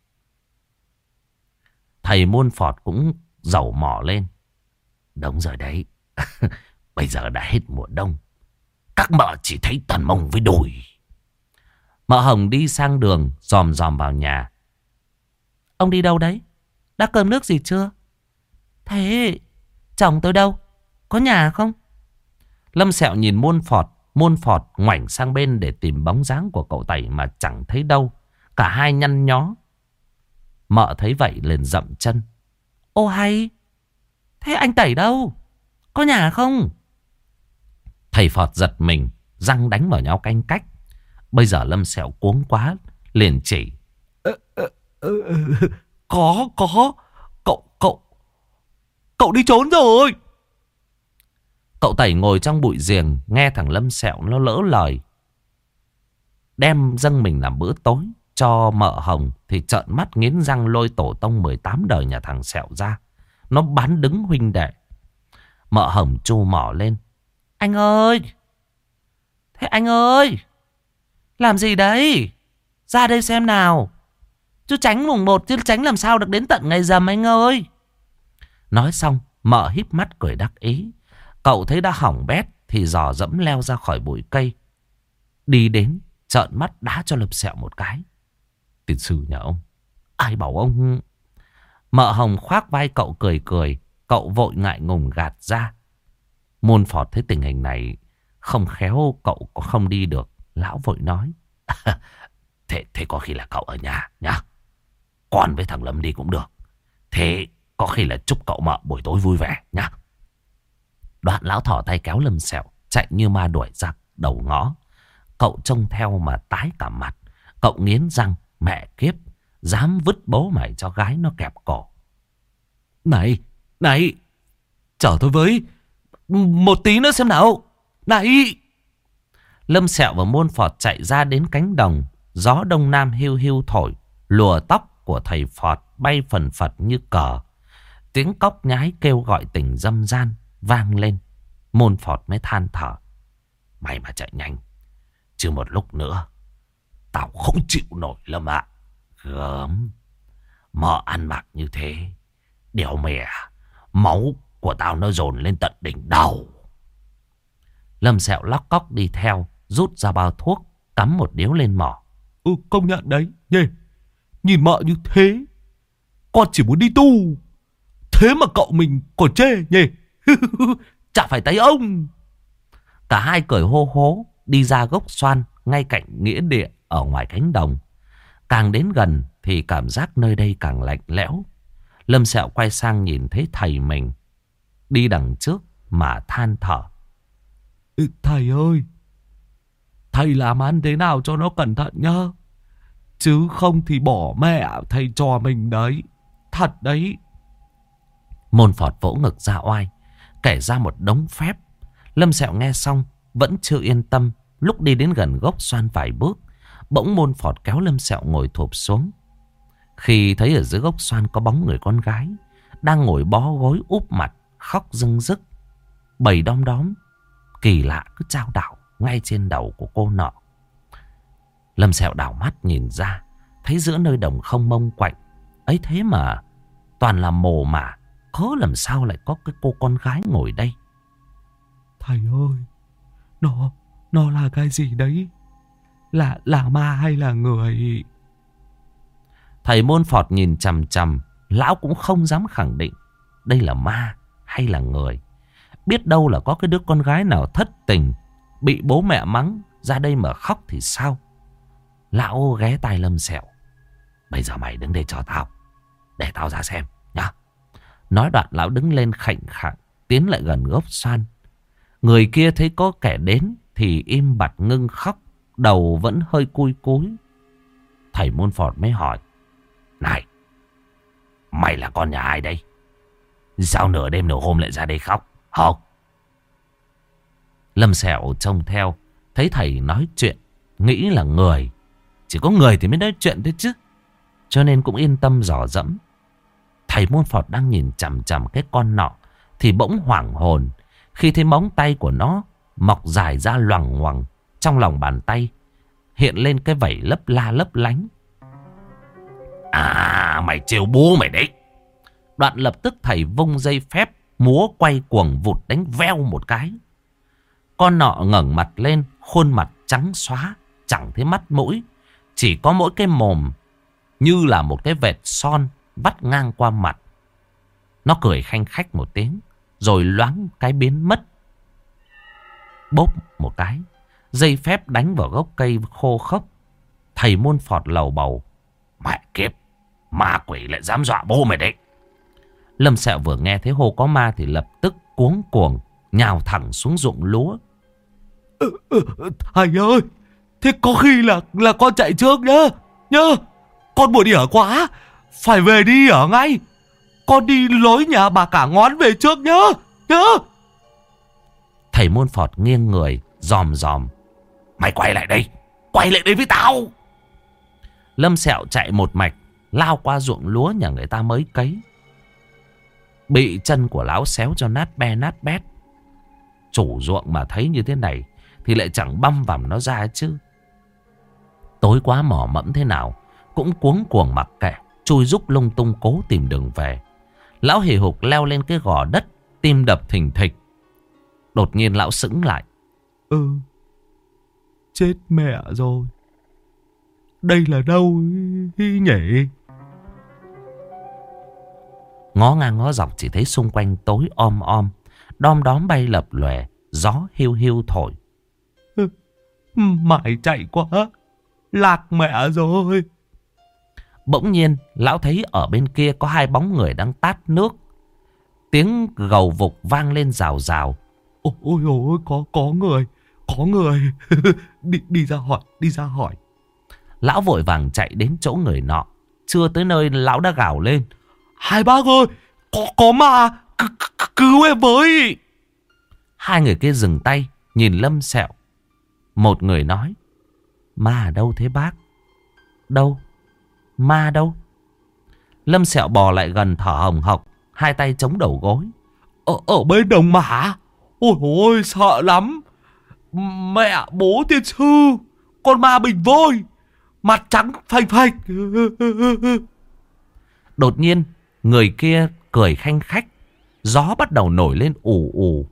thầy Muôn Phọt cũng dầu mỏ lên: Đúng rồi đấy. Bây giờ đã hết mùa đông, các mợ chỉ thấy toàn mông với đùi. Mợ Hồng đi sang đường dòm dòm vào nhà: Ông đi đâu đấy? Đã cơm nước gì chưa? Thế chồng tôi đâu? Có nhà không? Lâm Sẹo nhìn Muôn Phọt. Muôn Phọt ngoảnh sang bên để tìm bóng dáng của cậu Tẩy mà chẳng thấy đâu. Cả hai nhăn nhó. Mợ thấy vậy liền dậm chân: Ô hay, thế anh Tẩy đâu? Có nhà không? Thầy Phọt giật mình, răng đánh vào nhau canh cách. Bây giờ Lâm Sẹo cuống quá, liền chỉ: ờ, ờ, ờ, Có, có, cậu, cậu, cậu đi trốn rồi. Cậu Tẩy ngồi trong bụi giềng, nghe thằng Lâm Sẹo nó lỡ lời, đem dâng mình làm bữa tối cho mợ Hồng, thì trợn mắt nghiến răng lôi tổ tông mười tám đời nhà thằng Sẹo ra. Nó bán đứng huynh đệ. Mợ Hồng chu mỏ lên: Anh ơi! Thế anh ơi! Làm gì đấy? Ra đây xem nào. Chứ tránh mùng một chứ tránh làm sao được đến tận ngày rằm anh ơi. Nói xong, mợ híp mắt cười đắc ý. Cậu thấy đã hỏng bét thì dò dẫm leo ra khỏi bụi cây, đi đến trợn mắt đá cho Lâm Sẹo một cái. Tiền sử nhà ông, ai bảo ông... Mợ Hồng khoác vai cậu cười cười. Cậu vội ngại ngùng gạt ra. Muôn Phọt thấy tình hình này không khéo cậu có không đi được. Lão vội nói: Thế, thế có khi là cậu ở nhà nhá. con với thằng Lâm đi cũng được. Thế có khi là chúc cậu mợ buổi tối vui vẻ nhá. Đoạn lão thỏ tay kéo Lâm Sẹo chạy như ma đuổi giặc đầu ngõ. Cậu trông theo mà tái cả mặt. Cậu nghiến răng, mẹ kiếp, dám vứt bố mày cho gái nó kẹp cổ. Này, này, chở tôi với. Một tí nữa xem nào. Này. Lâm Sẹo và Môn Phọt chạy ra đến cánh đồng. Gió đông nam hiu hiu thổi, lùa tóc của thầy Phọt bay phần phật như cờ. Tiếng cóc nhái kêu gọi tình dâm gian vang lên. Môn Phọt mới than thở. Mày mà chạy nhanh, chứ một lúc nữa tao không chịu nổi Lâm ạ. Gớm. Mợ ăn mặc như thế, đéo mẹ, máu của tao nó dồn lên tận đỉnh đầu. Lâm Sẹo lóc cóc đi theo, rút ra bao thuốc, cắm một điếu lên mỏ. Ừ, công nhận đấy nhỉ. Nhìn mợ như thế, con chỉ muốn đi tu. Thế mà cậu mình còn chê nhỉ. Chả phải tay ông. Cả hai cười hô hố đi ra gốc xoan ngay cạnh nghĩa địa ở ngoài cánh đồng. Càng đến gần thì cảm giác nơi đây càng lạnh lẽo. Lâm Sẹo quay sang nhìn thấy thầy mình đi đằng trước mà than thở. Ừ, thầy ơi, thầy làm ăn thế nào cho nó cẩn thận nhá. Chứ không thì bỏ mẹ thầy trò mình đấy. Thật đấy. Môn Phọt vỗ ngực ra oai, kể ra một đống phép. Lâm Sẹo nghe xong vẫn chưa yên tâm. Lúc đi đến gần gốc xoan vài bước, bỗng Môn Phọt kéo Lâm Sẹo ngồi thụp xuống. Khi thấy ở dưới gốc xoan có bóng người con gái đang ngồi bó gối úp mặt khóc rưng rức. Bầy đom đóm kỳ lạ cứ chao đảo ngay trên đầu của cô nọ. Lâm Sẹo đảo mắt nhìn ra, thấy giữa nơi đồng không mông quạnh ấy thế mà toàn là mồ mả, khó làm sao lại có cái cô con gái ngồi đây. Thầy ơi, nó nó là cái gì đấy? Là là ma hay là người? Thầy Môn Phọt nhìn chằm chằm, lão cũng không dám khẳng định đây là ma hay là người. Biết đâu là có cái đứa con gái nào thất tình, bị bố mẹ mắng ra đây mà khóc thì sao. Lão ghé tai Lâm Sẹo. Bây giờ mày đứng đây cho tao, để tao ra xem nhá. Nói đoạn lão đứng lên khệnh khạng tiến lại gần gốc xoan. Người kia thấy có kẻ đến thì im bặt ngưng khóc, đầu vẫn hơi cúi cúi. Thầy Môn Phọt mới hỏi. Này, mày là con nhà ai đây? Sao nửa đêm nửa hôm lại ra đây khóc? Không. Lâm Sẹo trông theo, thấy thầy nói chuyện, nghĩ là người. Chỉ có người thì mới nói chuyện thôi chứ. Cho nên cũng yên tâm dò dẫm. Thầy Môn Phọt đang nhìn chằm chằm cái con nọ thì bỗng hoảng hồn khi thấy móng tay của nó mọc dài ra loằng ngoằng. Trong lòng bàn tay hiện lên cái vảy lấp la lấp lánh. À, mày trêu bố mày đấy. Đoạn lập tức thầy vung dây phép, múa quay cuồng vụt đánh veo một cái. Con nọ ngẩng mặt lên, khuôn mặt trắng xóa, chẳng thấy mắt mũi, chỉ có mỗi cái mồm như là một cái vệt son vắt ngang qua mặt. Nó cười khanh khách một tiếng, rồi loáng cái biến mất. Bốp một cái, dây phép đánh vào gốc cây khô khốc. Thầy Môn Phọt lầu bầu. Mẹ kiếp, ma quỷ lại dám dọa bố mày đấy. Lâm Sẹo vừa nghe thấy hô có ma thì lập tức cuống cuồng nhào thẳng xuống ruộng lúa. Ừ, ừ, thầy ơi, thế có khi là là con chạy trước nhá. Nhá, con buồn ỉa quá, phải về đi ở ngay. Con đi lối nhà bà cả ngón về trước nhá. Nhá. Thầy Môn Phọt nghiêng người dòm dòm. Mày quay lại đây, quay lại đây với tao. Lâm Sẹo chạy một mạch lao qua ruộng lúa nhà người ta mới cấy. Bị chân của lão xéo cho nát be nát bét. Chủ ruộng mà thấy như thế này thì lại chẳng băm vằm nó ra chứ. Tối quá mỏ mẫm thế nào cũng cuống cuồng mặc kệ, chui rúc lung tung cố tìm đường về. Lão hì hục leo lên cái gò đất, tim đập thình thịch. Đột nhiên lão sững lại. Ừ, chết mẹ rồi. Đây là đâu nhỉ? Ngó ngang ngó dọc chỉ thấy xung quanh tối om om, đom đóm bay lập lòe, gió hiu hiu thổi. Mày chạy quá, lạc mẹ rồi. Bỗng nhiên lão thấy ở bên kia có hai bóng người đang tát nước. Tiếng gầu vục vang lên rào rào. Ôi ôi ôi, có có người, có người. đi đi ra hỏi, đi ra hỏi. Lão vội vàng chạy đến chỗ người nọ. Chưa tới nơi lão đã gào lên. Hai bác ơi, có có ma, C -c cứu em với. Hai người kia dừng tay nhìn Lâm Sẹo. Một người nói: Ma ở đâu thế bác? Đâu? Ma đâu? Lâm Sẹo bò lại gần thở hồng hộc, hai tay chống đầu gối. Ở, ở bên đồng mã. Ôi ôi sợ lắm. Mẹ bố tiên sư, con ma bình vôi, mặt trắng phành phành. Đột nhiên người kia cười khanh khách. Gió bắt đầu nổi lên ù ù.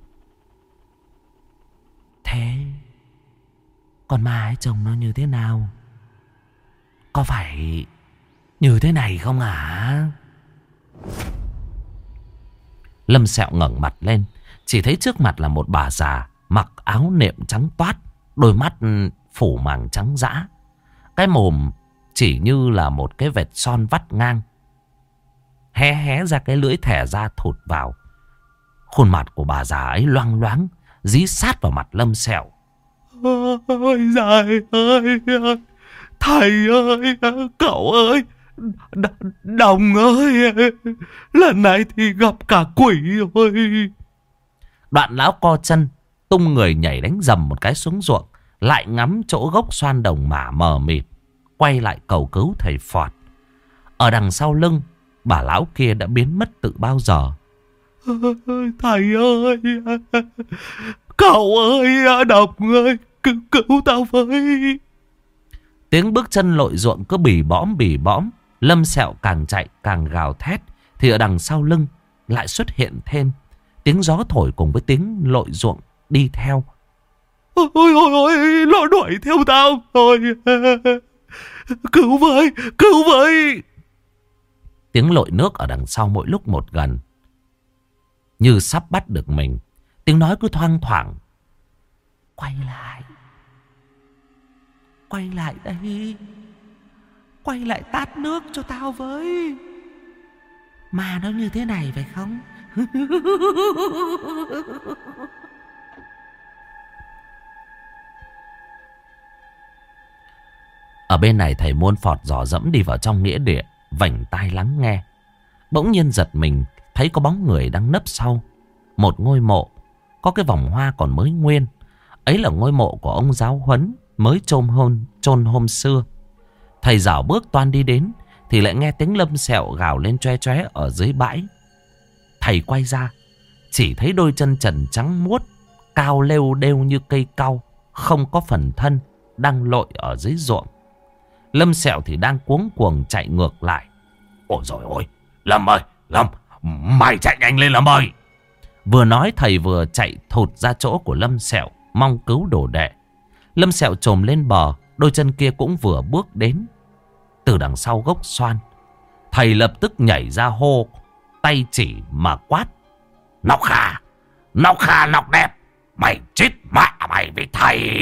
Thế con ma ấy trông nó như thế nào? Có phải như thế này không hả? À? Lâm Sẹo ngẩng mặt lên, chỉ thấy trước mặt là một bà già mặc áo nệm trắng toát, đôi mắt phủ màng trắng dã, cái mồm chỉ như là một cái vệt son vắt ngang, hé hé ra cái lưỡi thẻ ra thụt vào. Khuôn mặt của bà già ấy loang loáng, dí sát vào mặt Lâm Sẹo. Ôi giời ơi, thầy ơi, cậu ơi, đ Đồng ơi, lần này thì gặp cả quỷ rồi. Đoạn lão co chân, tung người nhảy đánh dầm một cái xuống ruộng, lại ngắm chỗ gốc xoan đồng mả mờ mịt, quay lại cầu cứu thầy Phọt. Ở đằng sau lưng, bà lão kia đã biến mất từ bao giờ. Thầy ơi, cậu ơi, Đồng ơi, cứu, cứu tao với. Tiếng bước chân lội ruộng cứ bì bõm bì bõm. Lâm Sẹo càng chạy càng gào thét, thì ở đằng sau lưng lại xuất hiện thêm tiếng gió thổi cùng với tiếng lội ruộng đi theo. Ôi ôi ôi, nó đuổi theo tao rồi. Cứu với, cứu với. Tiếng lội nước ở đằng sau mỗi lúc một gần, như sắp bắt được mình. Tiếng nói cứ thoang thoảng. Quay lại, quay lại đây, quay lại tát nước cho tao với. Mà nó như thế này phải không? Ở bên này thầy Muôn Phọt dò dẫm đi vào trong nghĩa địa, vảnh tai lắng nghe. Bỗng nhiên giật mình, thấy có bóng người đang nấp sau một ngôi mộ, có cái vòng hoa còn mới nguyên. Ấy là ngôi mộ của ông giáo huấn mới chôn hôn chôn hôm xưa. Thầy dảo bước toan đi đến, thì lại nghe tiếng Lâm Sẹo gào lên choe choé ở dưới bãi. Thầy quay ra, chỉ thấy đôi chân trần trắng muốt, cao lêu đêu như cây cau, không có phần thân, đang lội ở dưới ruộng. Lâm Sẹo thì đang cuống cuồng chạy ngược lại. Ôi dồi ôi, Lâm ơi, Lâm, mày chạy nhanh lên Lâm ơi. Vừa nói thầy vừa chạy thụt ra chỗ của Lâm Sẹo, mong cứu đồ đệ. Lâm Sẹo trồm lên bờ, đôi chân kia cũng vừa bước đến. Từ đằng sau gốc xoan, thầy lập tức nhảy ra hô, tay chỉ mà quát. Nọc Khả, Nọc Khả, Nọc Đẹp, mày chết mẹ mày với thầy.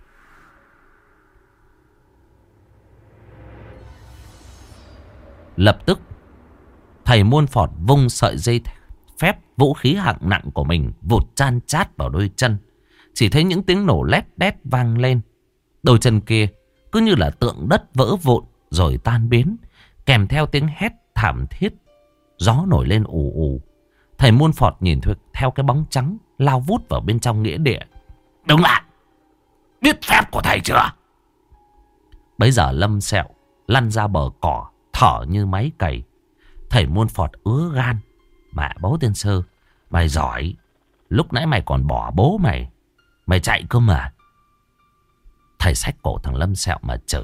Lập tức thầy Muôn Phọt vung sợi dây phép, vũ khí hạng nặng của mình vụt chan chát vào đôi chân. Chỉ thấy những tiếng nổ lét đét vang lên. Đôi chân kia cứ như là tượng đất vỡ vụn rồi tan biến, kèm theo tiếng hét thảm thiết. Gió nổi lên ù ù. Thầy Muôn Phọt nhìn theo cái bóng trắng lao vút vào bên trong nghĩa địa. Đứng lại, biết phép của thầy chưa? Bấy giờ Lâm Sẹo lăn ra bờ cỏ, thở như máy cày. Thầy Muôn Phọt ứa gan. Mẹ bố tiên sư, mày giỏi. Lúc nãy mày còn bỏ bố mày, mày chạy cơ mà. Thầy xách cổ thằng Lâm Sẹo mà chửi.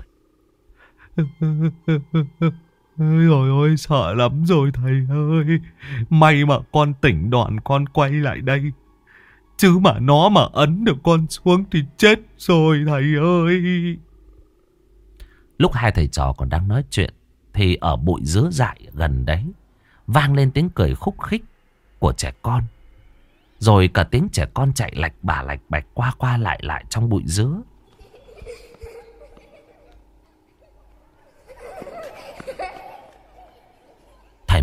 Rồi ôi, sợ lắm rồi thầy ơi. May mà con tỉnh đoạn con quay lại đây, chứ mà nó mà ấn được con xuống thì chết rồi thầy ơi. Lúc hai thầy trò còn đang nói chuyện, thì ở bụi dứa dại gần đấy vang lên tiếng cười khúc khích của trẻ con. Rồi cả tiếng trẻ con chạy lạch bà lạch bạch qua qua lại lại trong bụi dứa.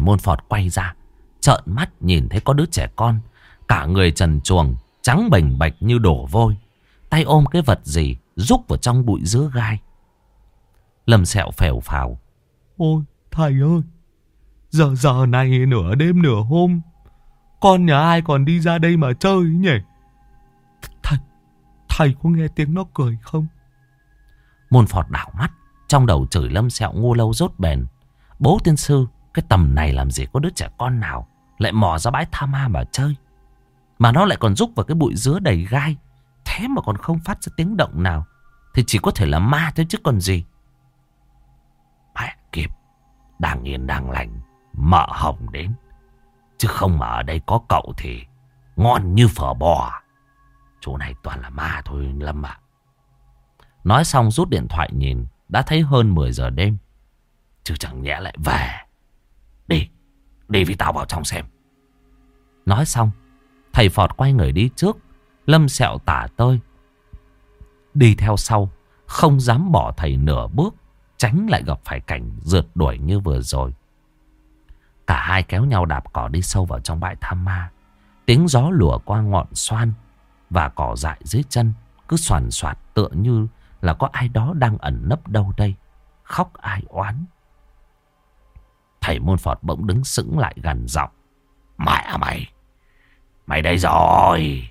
Môn Phọt quay ra, trợn mắt nhìn thấy có đứa trẻ con, cả người trần truồng, trắng bềnh bạch như đổ vôi, tay ôm cái vật gì rúc vào trong bụi dứa gai. Lâm Sẹo phèo phào: Ôi thầy ơi, giờ giờ này nửa đêm nửa hôm, con nhà ai còn đi ra đây mà chơi nhỉ? Thầy, thầy có nghe tiếng nó cười không? Môn Phọt đảo mắt, trong đầu chửi Lâm Sẹo ngu lâu dốt bền. Bố tiên sư, cái tầm này làm gì có đứa trẻ con nào lại mò ra bãi tha ma mà chơi. Mà nó lại còn rúc vào cái bụi dứa đầy gai, thế mà còn không phát ra tiếng động nào, thì chỉ có thể là ma thôi chứ còn gì. Mẹ kiếp, đang yên đang lành, mợ hồng đến. Chứ không mà ở đây có cậu thì ngon như phở bò. Chỗ này toàn là ma thôi Lâm ạ. Nói xong rút điện thoại nhìn, đã thấy hơn mười giờ đêm. Chứ chẳng nhẽ lại về. Đi, đi với tao vào trong xem. Nói xong, thầy Phọt quay người đi trước. Lâm Sẹo tả tơi đi theo sau, không dám bỏ thầy nửa bước, tránh lại gặp phải cảnh rượt đuổi như vừa rồi. Cả hai kéo nhau đạp cỏ đi sâu vào trong bãi tha ma. Tiếng gió lùa qua ngọn xoan và cỏ dại dưới chân cứ xoàn xoạt, tựa như là có ai đó đang ẩn nấp đâu đây, khóc ai oán. Thầy Môn Phọt bỗng đứng sững lại gằn giọng: Mẹ mày, mày đây rồi.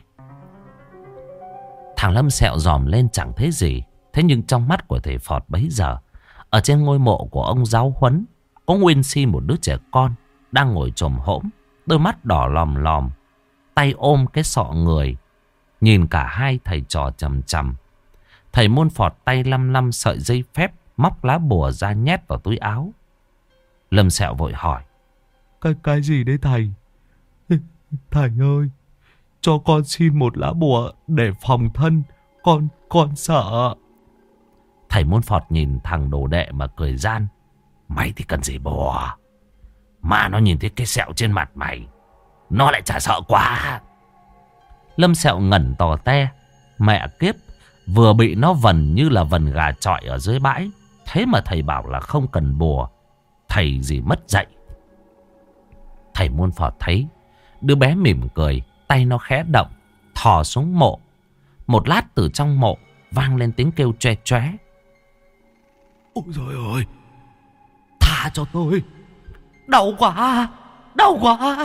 Thằng Lâm Sẹo dòm lên chẳng thấy gì. Thế nhưng trong mắt của thầy Phọt bấy giờ, ở trên ngôi mộ của ông giáo huấn, có nguyên si một đứa trẻ con đang ngồi chồm hổm, đôi mắt đỏ lòm lòm, tay ôm cái sọ người, nhìn cả hai thầy trò chằm chằm. Thầy Môn Phọt tay lăm lăm sợi dây phép, móc lá bùa ra nhét vào túi áo. Lâm Sẹo vội hỏi: Cái cái gì đấy thầy? Thầy ơi, cho con xin một lá bùa để phòng thân, con con sợ. Thầy Môn Phọt nhìn thằng đồ đệ mà cười gian: Mày thì cần gì bùa, mà nó nhìn thấy cái sẹo trên mặt mày, nó lại chả sợ quá. Lâm Sẹo ngẩn tò te. Mẹ kiếp, vừa bị nó vần như là vần gà chọi ở dưới bãi, thế mà thầy bảo là không cần bùa. Thầy gì mất dạy. Thầy Môn Phọt thấy đứa bé mỉm cười, tay nó khẽ động, thò xuống mộ. Một lát từ trong mộ vang lên tiếng kêu choe choé: Ôi trời ơi, tha cho tôi, đau quá, đau quá.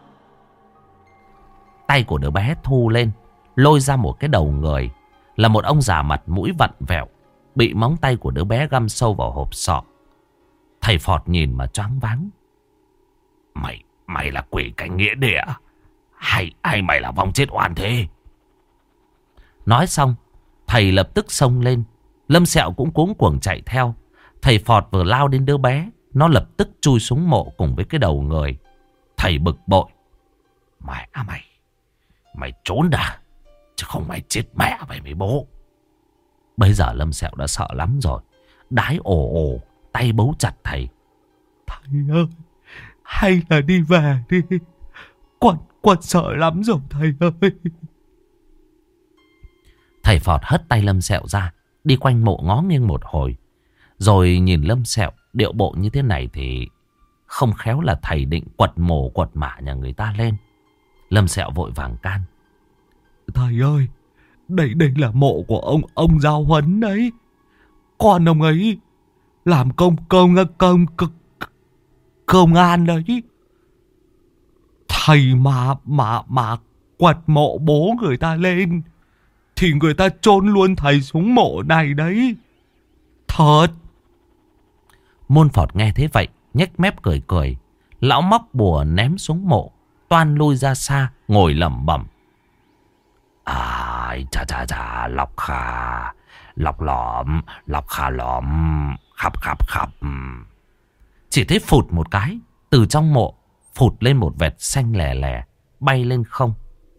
Tay của đứa bé thu lên, lôi ra một cái đầu người, là một ông già mặt mũi vặn vẹo, bị móng tay của đứa bé găm sâu vào hộp sọ. Thầy Phọt nhìn mà choáng váng: Mày, mày là quỷ canh nghĩa địa, hay hay mày là vong chết oan thế? Nói xong, thầy lập tức xông lên. Lâm Sẹo cũng cuống cuồng chạy theo. Thầy Phọt vừa lao đến đứa bé, nó lập tức chui xuống mộ cùng với cái đầu người. Thầy bực bội: Mẹ mày, mày trốn đã, chứ không mày chết mẹ vậy mấy bố. Bây giờ Lâm Sẹo đã sợ lắm rồi, đái ồ ồ, tay bấu chặt thầy: Thầy ơi, hay là đi về đi, Con, con sợ lắm rồi thầy ơi. Thầy Phọt hất tay Lâm Sẹo ra, đi quanh mộ ngó nghiêng một hồi, rồi nhìn Lâm Sẹo điệu bộ như thế này thì không khéo là thầy định quật mổ quật mả nhà người ta lên. Lâm Sẹo vội vàng can: Thầy ơi, đây đây là mộ của ông ông giáo huấn đấy. Con ông ấy làm công công công công công an đấy. Thầy mà mà mà quật mộ bố người ta lên thì người ta chôn luôn thầy xuống mộ này đấy. Thật. Môn Phọt nghe thế vậy, nhếch mép cười cười. Lão móc bùa ném xuống mộ, toan lui ra xa, ngồi lẩm bẩm: Ai chà chà chà, lọc khà, lọc lõm, lọc khà lõm, khắp khắp khắp. Chỉ thấy phụt một cái, từ trong mộ phụt lên một vệt xanh lè lè, bay lên không.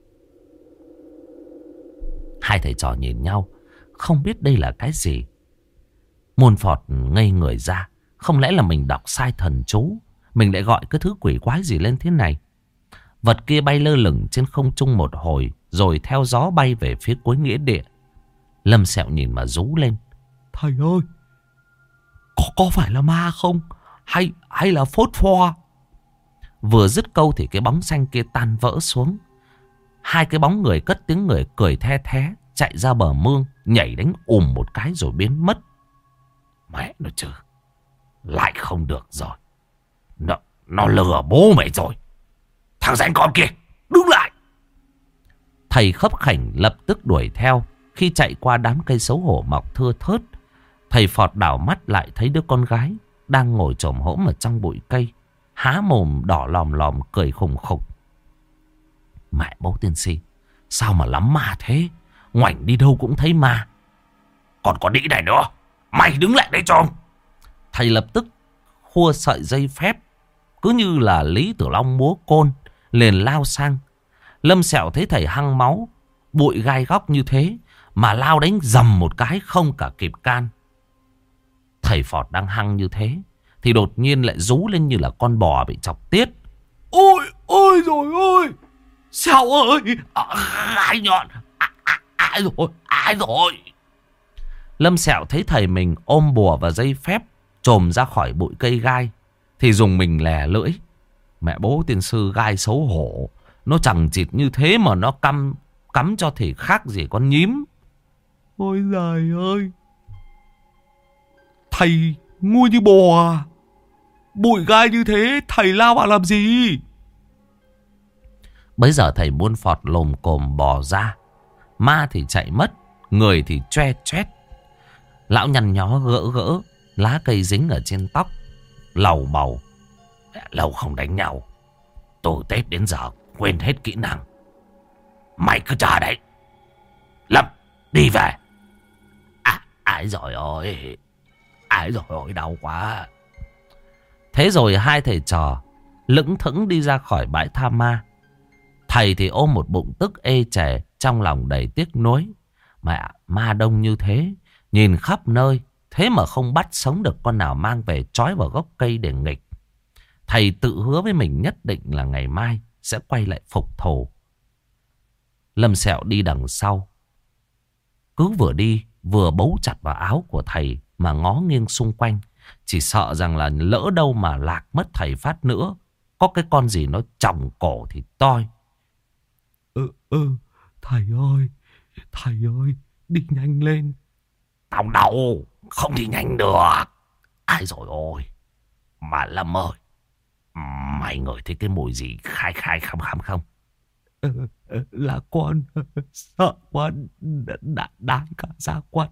Hai thầy trò nhìn nhau, không biết đây là cái gì. Môn Phọt ngây người ra, không lẽ là mình đọc sai thần chú, mình lại gọi cái thứ quỷ quái gì lên thế này. Vật kia bay lơ lửng trên không trung một hồi, rồi theo gió bay về phía cuối nghĩa địa. Lâm Sẹo nhìn mà rú lên: Thầy ơi, có, có phải là ma không? Hay hay là phốt pho? Vừa dứt câu thì cái bóng xanh kia tan vỡ xuống. Hai cái bóng người cất tiếng người cười the thé chạy ra bờ mương, nhảy đánh ùm một cái rồi biến mất. Mẹ nó chứ, lại không được rồi. Nó, nó lừa bố mày rồi. Thằng rảnh con kia, đứng lại. Thầy khấp khảnh lập tức đuổi theo. Khi chạy qua đám cây xấu hổ mọc thưa thớt, thầy phọt đảo mắt lại thấy đứa con gái đang ngồi chồm hổm ở trong bụi cây, há mồm đỏ lòm lòm cười khùng khục. Mẹ bố tiên si, sao mà lắm ma thế? Ngoảnh đi đâu cũng thấy ma. Còn có đĩ này nữa, mày đứng lại đây cho ông. Thầy lập tức khua sợi dây phép, cứ như là Lý Tử Long múa côn, liền lao sang. Lâm Sẹo thấy thầy hăng máu, bụi gai góc như thế mà lao đánh dầm một cái không cả kịp can. Thầy phọt đang hăng như thế thì đột nhiên lại rú lên như là con bò bị chọc tiết. Ôi, ôi rồi ôi, Sẹo ơi, à, ai nhọn, à, à, ai rồi, ai rồi. Lâm Sẹo thấy thầy mình ôm bùa và dây phép chồm ra khỏi bụi cây gai thì dùng mình lè lưỡi. Mẹ bố tiên sư gai xấu hổ, nó chẳng chịt như thế mà nó căm cắm cho thì khác gì con nhím. Ôi giời ơi, thầy ngu như bò à? Bụi gai như thế thầy lao vào làm gì? Bây giờ thầy muôn phọt lồm cồm bò ra. Ma thì chạy mất, người thì choe choét. Lão nhăn nhó gỡ gỡ lá cây dính ở trên tóc, lầu bầu. Lâu không đánh nhau, từ Tết đến giờ quên hết kỹ năng. Mày cứ chờ đấy. Lâm, đi về. À, ái rồi ôi, ái rồi ôi, đau quá. Thế rồi hai thầy trò lững thững đi ra khỏi bãi tha ma. Thầy thì ôm một bụng tức ê chề, trong lòng đầy tiếc nuối. Mẹ, ma đông như thế, nhìn khắp nơi, thế mà không bắt sống được con nào mang về trói vào gốc cây để nghịch. Thầy tự hứa với mình nhất định là ngày mai sẽ quay lại phục thù. Lâm Sẹo đi đằng sau, cứ vừa đi vừa bấu chặt vào áo của thầy mà ngó nghiêng xung quanh. Chỉ sợ rằng là lỡ đâu mà lạc mất thầy phát nữa, có cái con gì nó chòng cổ thì toi. Ừ, ừ, thầy ơi, thầy ơi, đi nhanh lên. Tao đau, không đi nhanh được. Ai rồi ôi. Mà Lâm ơi, mày ngửi thấy cái mùi gì khai khai khăm khăm không? Ừ, là con, sợ quá, đã đái cả da quần.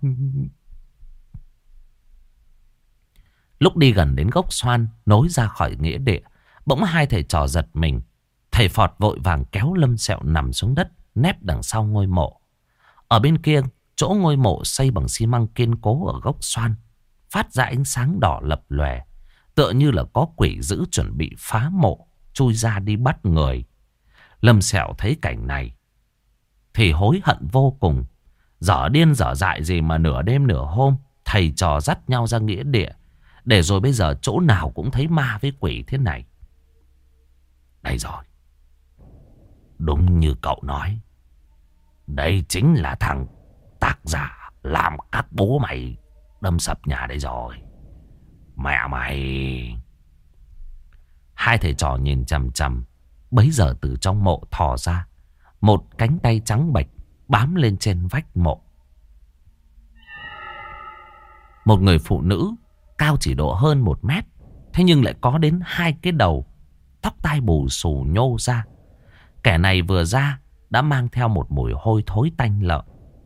Lúc đi gần đến gốc xoan nối ra khỏi nghĩa địa, bỗng hai thầy trò giật mình. Thầy phọt vội vàng kéo Lâm Sẹo nằm xuống đất, nép đằng sau ngôi mộ. Ở bên kia, chỗ ngôi mộ xây bằng xi măng kiên cố ở gốc xoan phát ra ánh sáng đỏ lập lòe, tựa như là có quỷ dữ chuẩn bị phá mộ, chui ra đi bắt người. Lâm Sẹo thấy cảnh này thì hối hận vô cùng. Dở điên dở dại gì mà nửa đêm nửa hôm thầy trò dắt nhau ra nghĩa địa, để rồi bây giờ chỗ nào cũng thấy ma với quỷ thế này. Đây rồi, đúng như cậu nói, đây chính là thằng tác giả làm các bố mày đâm sập nhà đây rồi. Mẹ mày. Hai thầy trò nhìn chằm chằm. Bấy giờ từ trong mộ thò ra một cánh tay trắng bệch bám lên trên vách mộ. Một người phụ nữ cao chỉ độ hơn một mét, thế nhưng lại có đến hai cái đầu, tóc tai bù xù nhô ra. Kẻ này vừa ra đã mang theo một mùi hôi thối tanh lợn.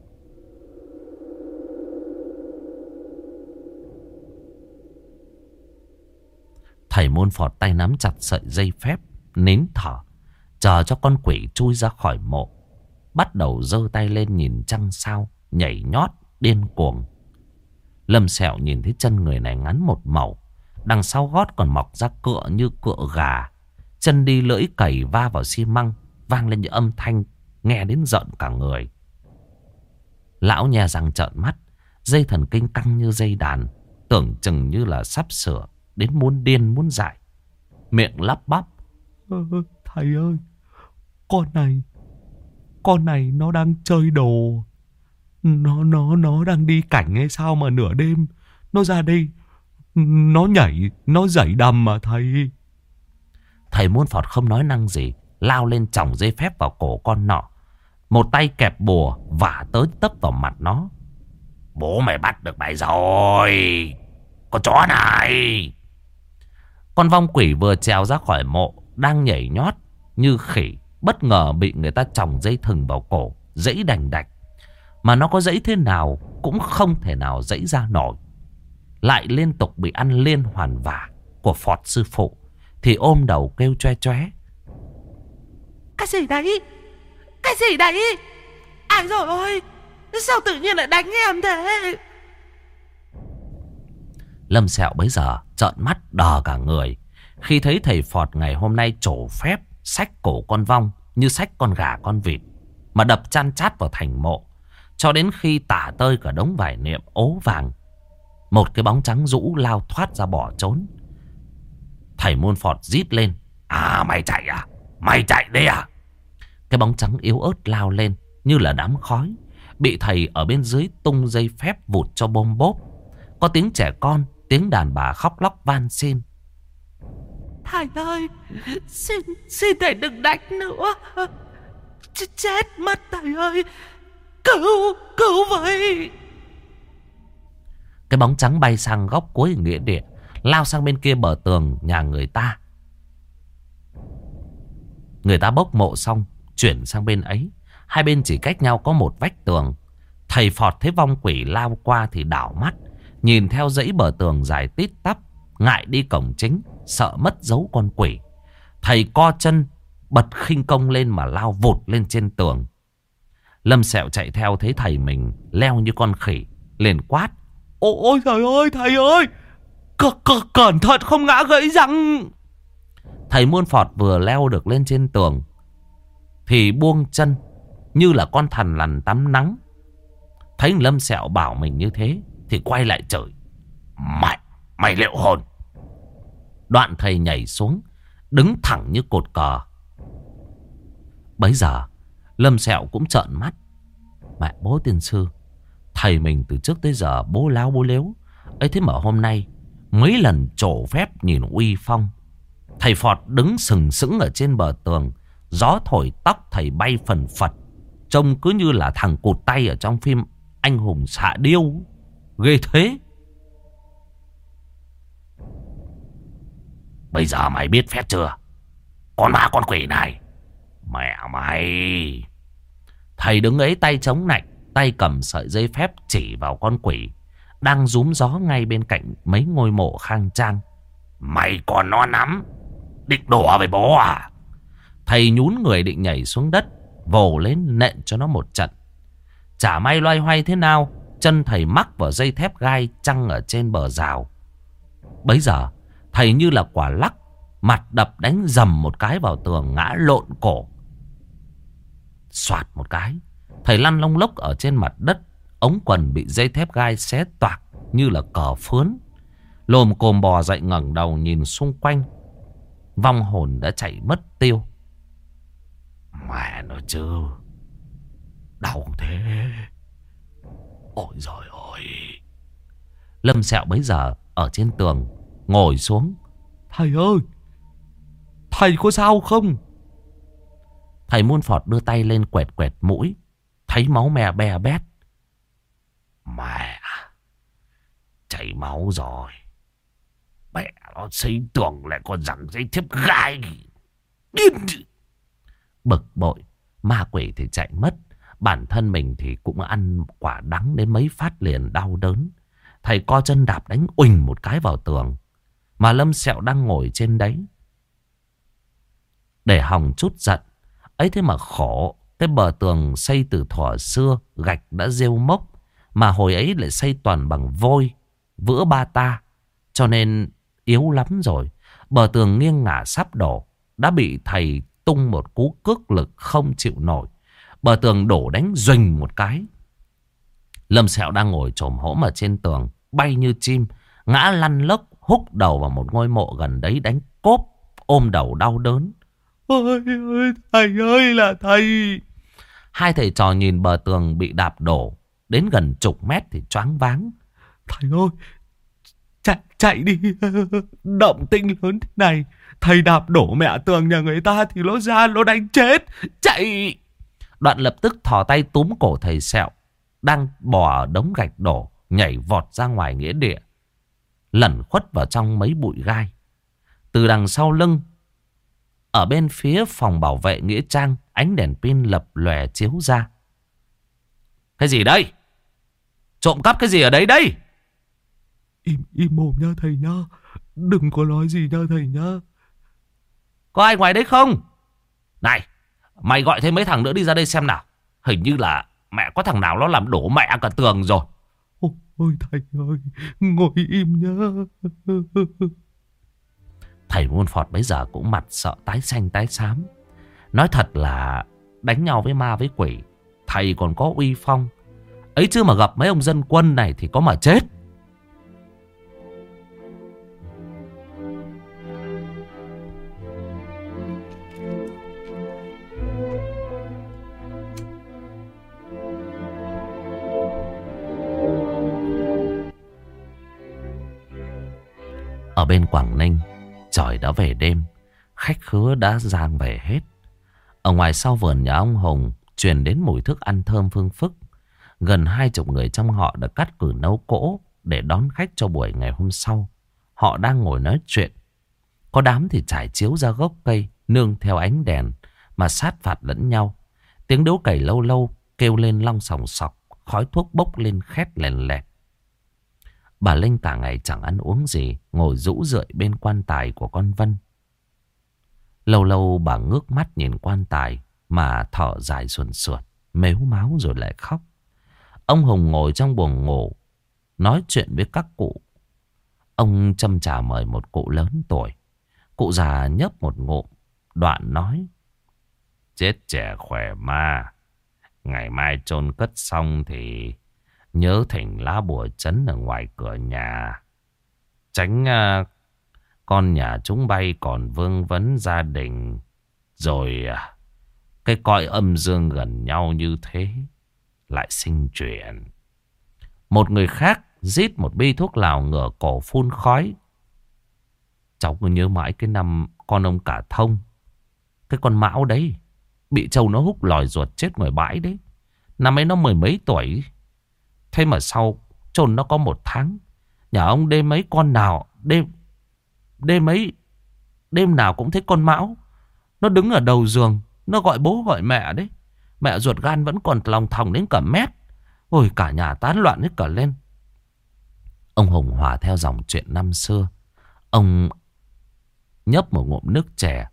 Thầy môn phọt tay nắm chặt sợi dây phép, nín thở, chờ cho con quỷ chui ra khỏi mộ. Bắt đầu giơ tay lên nhìn trăng sao, nhảy nhót, điên cuồng. Lâm Sẹo nhìn thấy chân người này ngắn một màu, đằng sau gót còn mọc ra cựa như cựa gà. Chân đi lưỡi cày va vào xi măng, vang lên những âm thanh nghe đến rợn cả người. Lão nhè răng trợn mắt, dây thần kinh căng như dây đàn, tưởng chừng như là sắp sửa đến muốn điên muốn dại. Miệng lắp bắp: ờ, thầy ơi, con này, con này nó đang chơi đồ. Nó, nó, nó đang đi cảnh hay sao mà nửa đêm nó ra đây, nó nhảy, nó giãy đầm mà thầy. Thầy muôn phọt không nói năng gì, lao lên chòng dây phép vào cổ con nọ. Một tay kẹp bùa vả tới tấp vào mặt nó. Bố mày bắt được mày rồi, con chó này. Con vong quỷ vừa trèo ra khỏi mộ, đang nhảy nhót như khỉ, bất ngờ bị người ta chòng dây thừng vào cổ, giãy đành đạch. Mà nó có giãy thế nào cũng không thể nào giãy ra nổi. Lại liên tục bị ăn liên hoàn vả của Phọt sư phụ, thì ôm đầu kêu choe choé. Cái gì đấy? Cái gì đấy? Ai rồi ôi, sao tự nhiên lại đánh em thế? Lâm Sẹo bấy giờ trợn mắt đờ cả người khi thấy thầy Phọt ngày hôm nay trổ phép xách cổ con vong như xách con gà con vịt, mà đập chan chát vào thành mộ, cho đến khi tả tơi cả đống vải niệm ố vàng. Một cái bóng trắng rũ lao thoát ra bỏ trốn. Thầy muôn Phọt rít lên. À, mày chạy à? Mày chạy đấy à? Cái bóng trắng yếu ớt lao lên như là đám khói, bị thầy ở bên dưới tung dây phép vụt cho bôm bốp. Có tiếng trẻ con, tiếng đàn bà khóc lóc van xin. Thầy ơi, xin, xin thầy đừng đánh nữa. Ch chết mất thầy ơi. Cứu, cứu với. Cái bóng trắng bay sang góc cuối nghĩa địa, lao sang bên kia bờ tường nhà người ta. Người ta bốc mộ xong, chuyển sang bên ấy. Hai bên chỉ cách nhau có một vách tường. Thầy Phọt thấy vong quỷ lao qua thì đảo mắt, nhìn theo dãy bờ tường dài tít tắp, ngại đi cổng chính, sợ mất dấu con quỷ. Thầy co chân, bật khinh công lên mà lao vụt lên trên tường. Lâm Sẹo chạy theo thấy thầy mình leo như con khỉ, liền quát. Ôi trời ơi, thầy ơi, C -c cẩn thận không ngã gãy răng. Thầy muôn Phọt vừa leo được lên trên tường thì buông chân như là con thằn lằn tắm nắng. Thấy Lâm Sẹo bảo mình như thế thì quay lại chửi. Mày, mày liệu hồn. Đoạn thầy nhảy xuống, đứng thẳng như cột cờ. Bấy giờ Lâm Sẹo cũng trợn mắt. Mẹ bố tiên sư, thầy mình từ trước tới giờ bố láo bố lếu ấy, thế mà hôm nay mấy lần trổ phép nhìn uy phong. Thầy Phọt đứng sừng sững ở trên bờ tường, gió thổi tóc thầy bay phần phật, trông cứ như là thằng cụt tay ở trong phim Anh hùng xạ điêu. Ghê thế. Bây giờ mày biết phép chưa, con ma con quỷ này? Mẹ mày. Thầy đứng ấy tay chống nạnh, tay cầm sợi dây phép chỉ vào con quỷ đang rúm gió ngay bên cạnh mấy ngôi mộ khang trang. Mày còn non lắm, định đùa với bố à? Thầy nhún người định nhảy xuống đất, vồ lên nện cho nó một trận. Chả may loay hoay thế nào, chân thầy mắc vào dây thép gai trăng ở trên bờ rào. Bấy giờ thầy như là quả lắc, mặt đập đánh dầm một cái vào tường, ngã lộn cổ. Xoạt một cái, thầy lăn lông lốc ở trên mặt đất, ống quần bị dây thép gai xé toạc như là cờ phướn. Lồm cồm bò dậy ngẩng đầu nhìn xung quanh. Vong hồn đã chạy mất tiêu. Mẹ nó chứ, đau thế. Ôi giời ơi. Lâm Sẹo bấy giờ ở trên tường ngồi xuống. Thầy ơi, thầy có sao không? Thầy muôn Phọt đưa tay lên quẹt quẹt mũi, thấy máu me be bét. Mẹ, chảy máu rồi. Mẹ nó xây tường lại còn rằng dây thép gai. Điên. Bực bội, ma quỷ thì chạy mất, bản thân mình thì cũng ăn quả đắng đến mấy phát liền đau đớn. Thầy co chân đạp đánh uỳnh một cái vào tường, mà Lâm Sẹo đang ngồi trên đấy. Để hòng chút giận ấy, thế mà khổ. Cái bờ tường xây từ thuở xưa, gạch đã rêu mốc, mà hồi ấy lại xây toàn bằng vôi vữa ba ta, cho nên yếu lắm rồi. Bờ tường nghiêng ngả sắp đổ, đã bị thầy tung một cú cước lực không chịu nổi. Bờ tường đổ đánh duỳnh một cái. Lâm Sẹo đang ngồi chồm hổm ở trên tường, bay như chim, ngã lăn lốc, húc đầu vào một ngôi mộ gần đấy đánh cốp, ôm đầu đau đớn. Ôi ơi, thầy ơi là thầy. Hai thầy trò nhìn bờ tường bị đạp đổ đến gần chục mét thì choáng váng. Thầy ơi, chạy, chạy đi. Động tĩnh lớn thế này, Thầy đạp đổ mẹ tường nhà người ta thì nó ra nó đánh chết. Chạy! Đoạn lập tức thò tay túm cổ thầy Sẹo đang bò ở đống gạch đổ, nhảy vọt ra ngoài nghĩa địa, lẩn khuất vào trong mấy bụi gai. Từ đằng sau lưng, ở bên phía phòng bảo vệ nghĩa trang, ánh đèn pin lập lòe chiếu ra. Cái gì đây? Trộm cắp cái gì ở đấy đây? Im, im mồm nha thầy nha. Đừng có nói gì nha thầy nha. Có ai ngoài đấy không? Này, mày gọi thêm mấy thằng nữa đi ra đây xem nào. Hình như là mẹ có thằng nào nó làm đổ mẹ cả tường rồi. Ôi thầy ơi, ngồi im nhá. Thầy Môn Phọt bấy giờ cũng mặt sợ tái xanh tái xám. Nói thật là đánh nhau với ma với quỷ, thầy còn có uy phong. Ấy chứ mà gặp mấy ông dân quân này thì có mà chết. Ở bên Quảng Ninh, trời đã về đêm, khách khứa đã giang về hết. Ở ngoài sau vườn nhà ông Hùng truyền đến mùi thức ăn thơm phương phức. Gần hai chục người trong họ đã cắt cử nấu cỗ để đón khách cho buổi ngày hôm sau. Họ đang ngồi nói chuyện. Có đám thì trải chiếu ra gốc cây, nương theo ánh đèn mà sát phạt lẫn nhau. Tiếng đấu cày lâu lâu kêu lên long sòng sọc, khói thuốc bốc lên khét lèn lẹt. Bà Linh cả ngày chẳng ăn uống gì, ngồi rũ rượi bên quan tài của con Vân. Lâu lâu bà ngước mắt nhìn quan tài mà thở dài sườn sượt, mếu máo rồi lại khóc. Ông Hùng ngồi trong buồng ngủ, nói chuyện với các cụ. Ông châm trà mời một cụ lớn tuổi. Cụ già nhấp một ngụm, đoạn nói: Chết trẻ khỏe ma. Ngày mai chôn cất xong thì nhớ thỉnh lá bùa trấn ở ngoài cửa nhà. Tránh uh, con nhà chúng bay còn vương vấn gia đình. Rồi uh, cái cõi âm dương gần nhau như thế lại sinh chuyện. Một người khác rít một bi thuốc lào ngửa cổ phun khói. Cháu cứ nhớ mãi cái năm con ông Cả Thông, cái con Mão đấy, bị trâu nó húc lòi ruột chết ngoài bãi đấy. Năm ấy nó mười mấy tuổi. Thế mà sau chôn nó có một tháng. Nhà ông đêm mấy con nào Đêm Đêm ấy Đêm nào cũng thấy con Mão nó đứng ở đầu giường, nó gọi bố gọi mẹ đấy. Mẹ ruột gan vẫn còn lòng thòng đến cả mét. Ôi cả nhà tán loạn hết cả lên. Ông Hùng hòa theo dòng chuyện năm xưa. Ông nhấp một ngụm nước chè.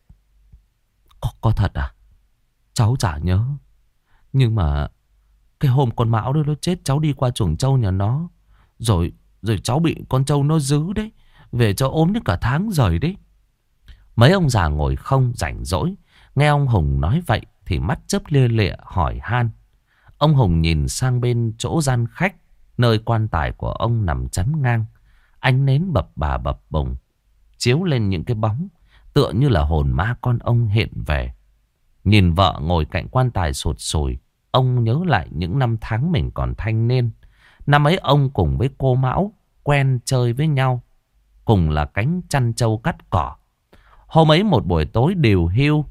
Có, có thật à? Cháu chả nhớ. Nhưng mà cái hôm con Mão đó nó chết, cháu đi qua chuồng trâu nhà nó. Rồi rồi cháu bị con trâu nó giữ đấy. Về cho ốm đến cả tháng rồi đấy. Mấy ông già ngồi không rảnh rỗi, nghe ông Hùng nói vậy thì mắt chớp lia lịa hỏi han. Ông Hùng nhìn sang bên chỗ gian khách, nơi quan tài của ông nằm chắn ngang. Ánh nến bập bà bập bùng chiếu lên những cái bóng, tựa như là hồn ma con ông hiện về. Nhìn vợ ngồi cạnh quan tài sụt sùi, ông nhớ lại những năm tháng mình còn thanh niên. Năm ấy ông cùng với cô Mão quen chơi với nhau, cùng là cánh chăn trâu cắt cỏ. Hôm ấy một buổi tối điều hưu,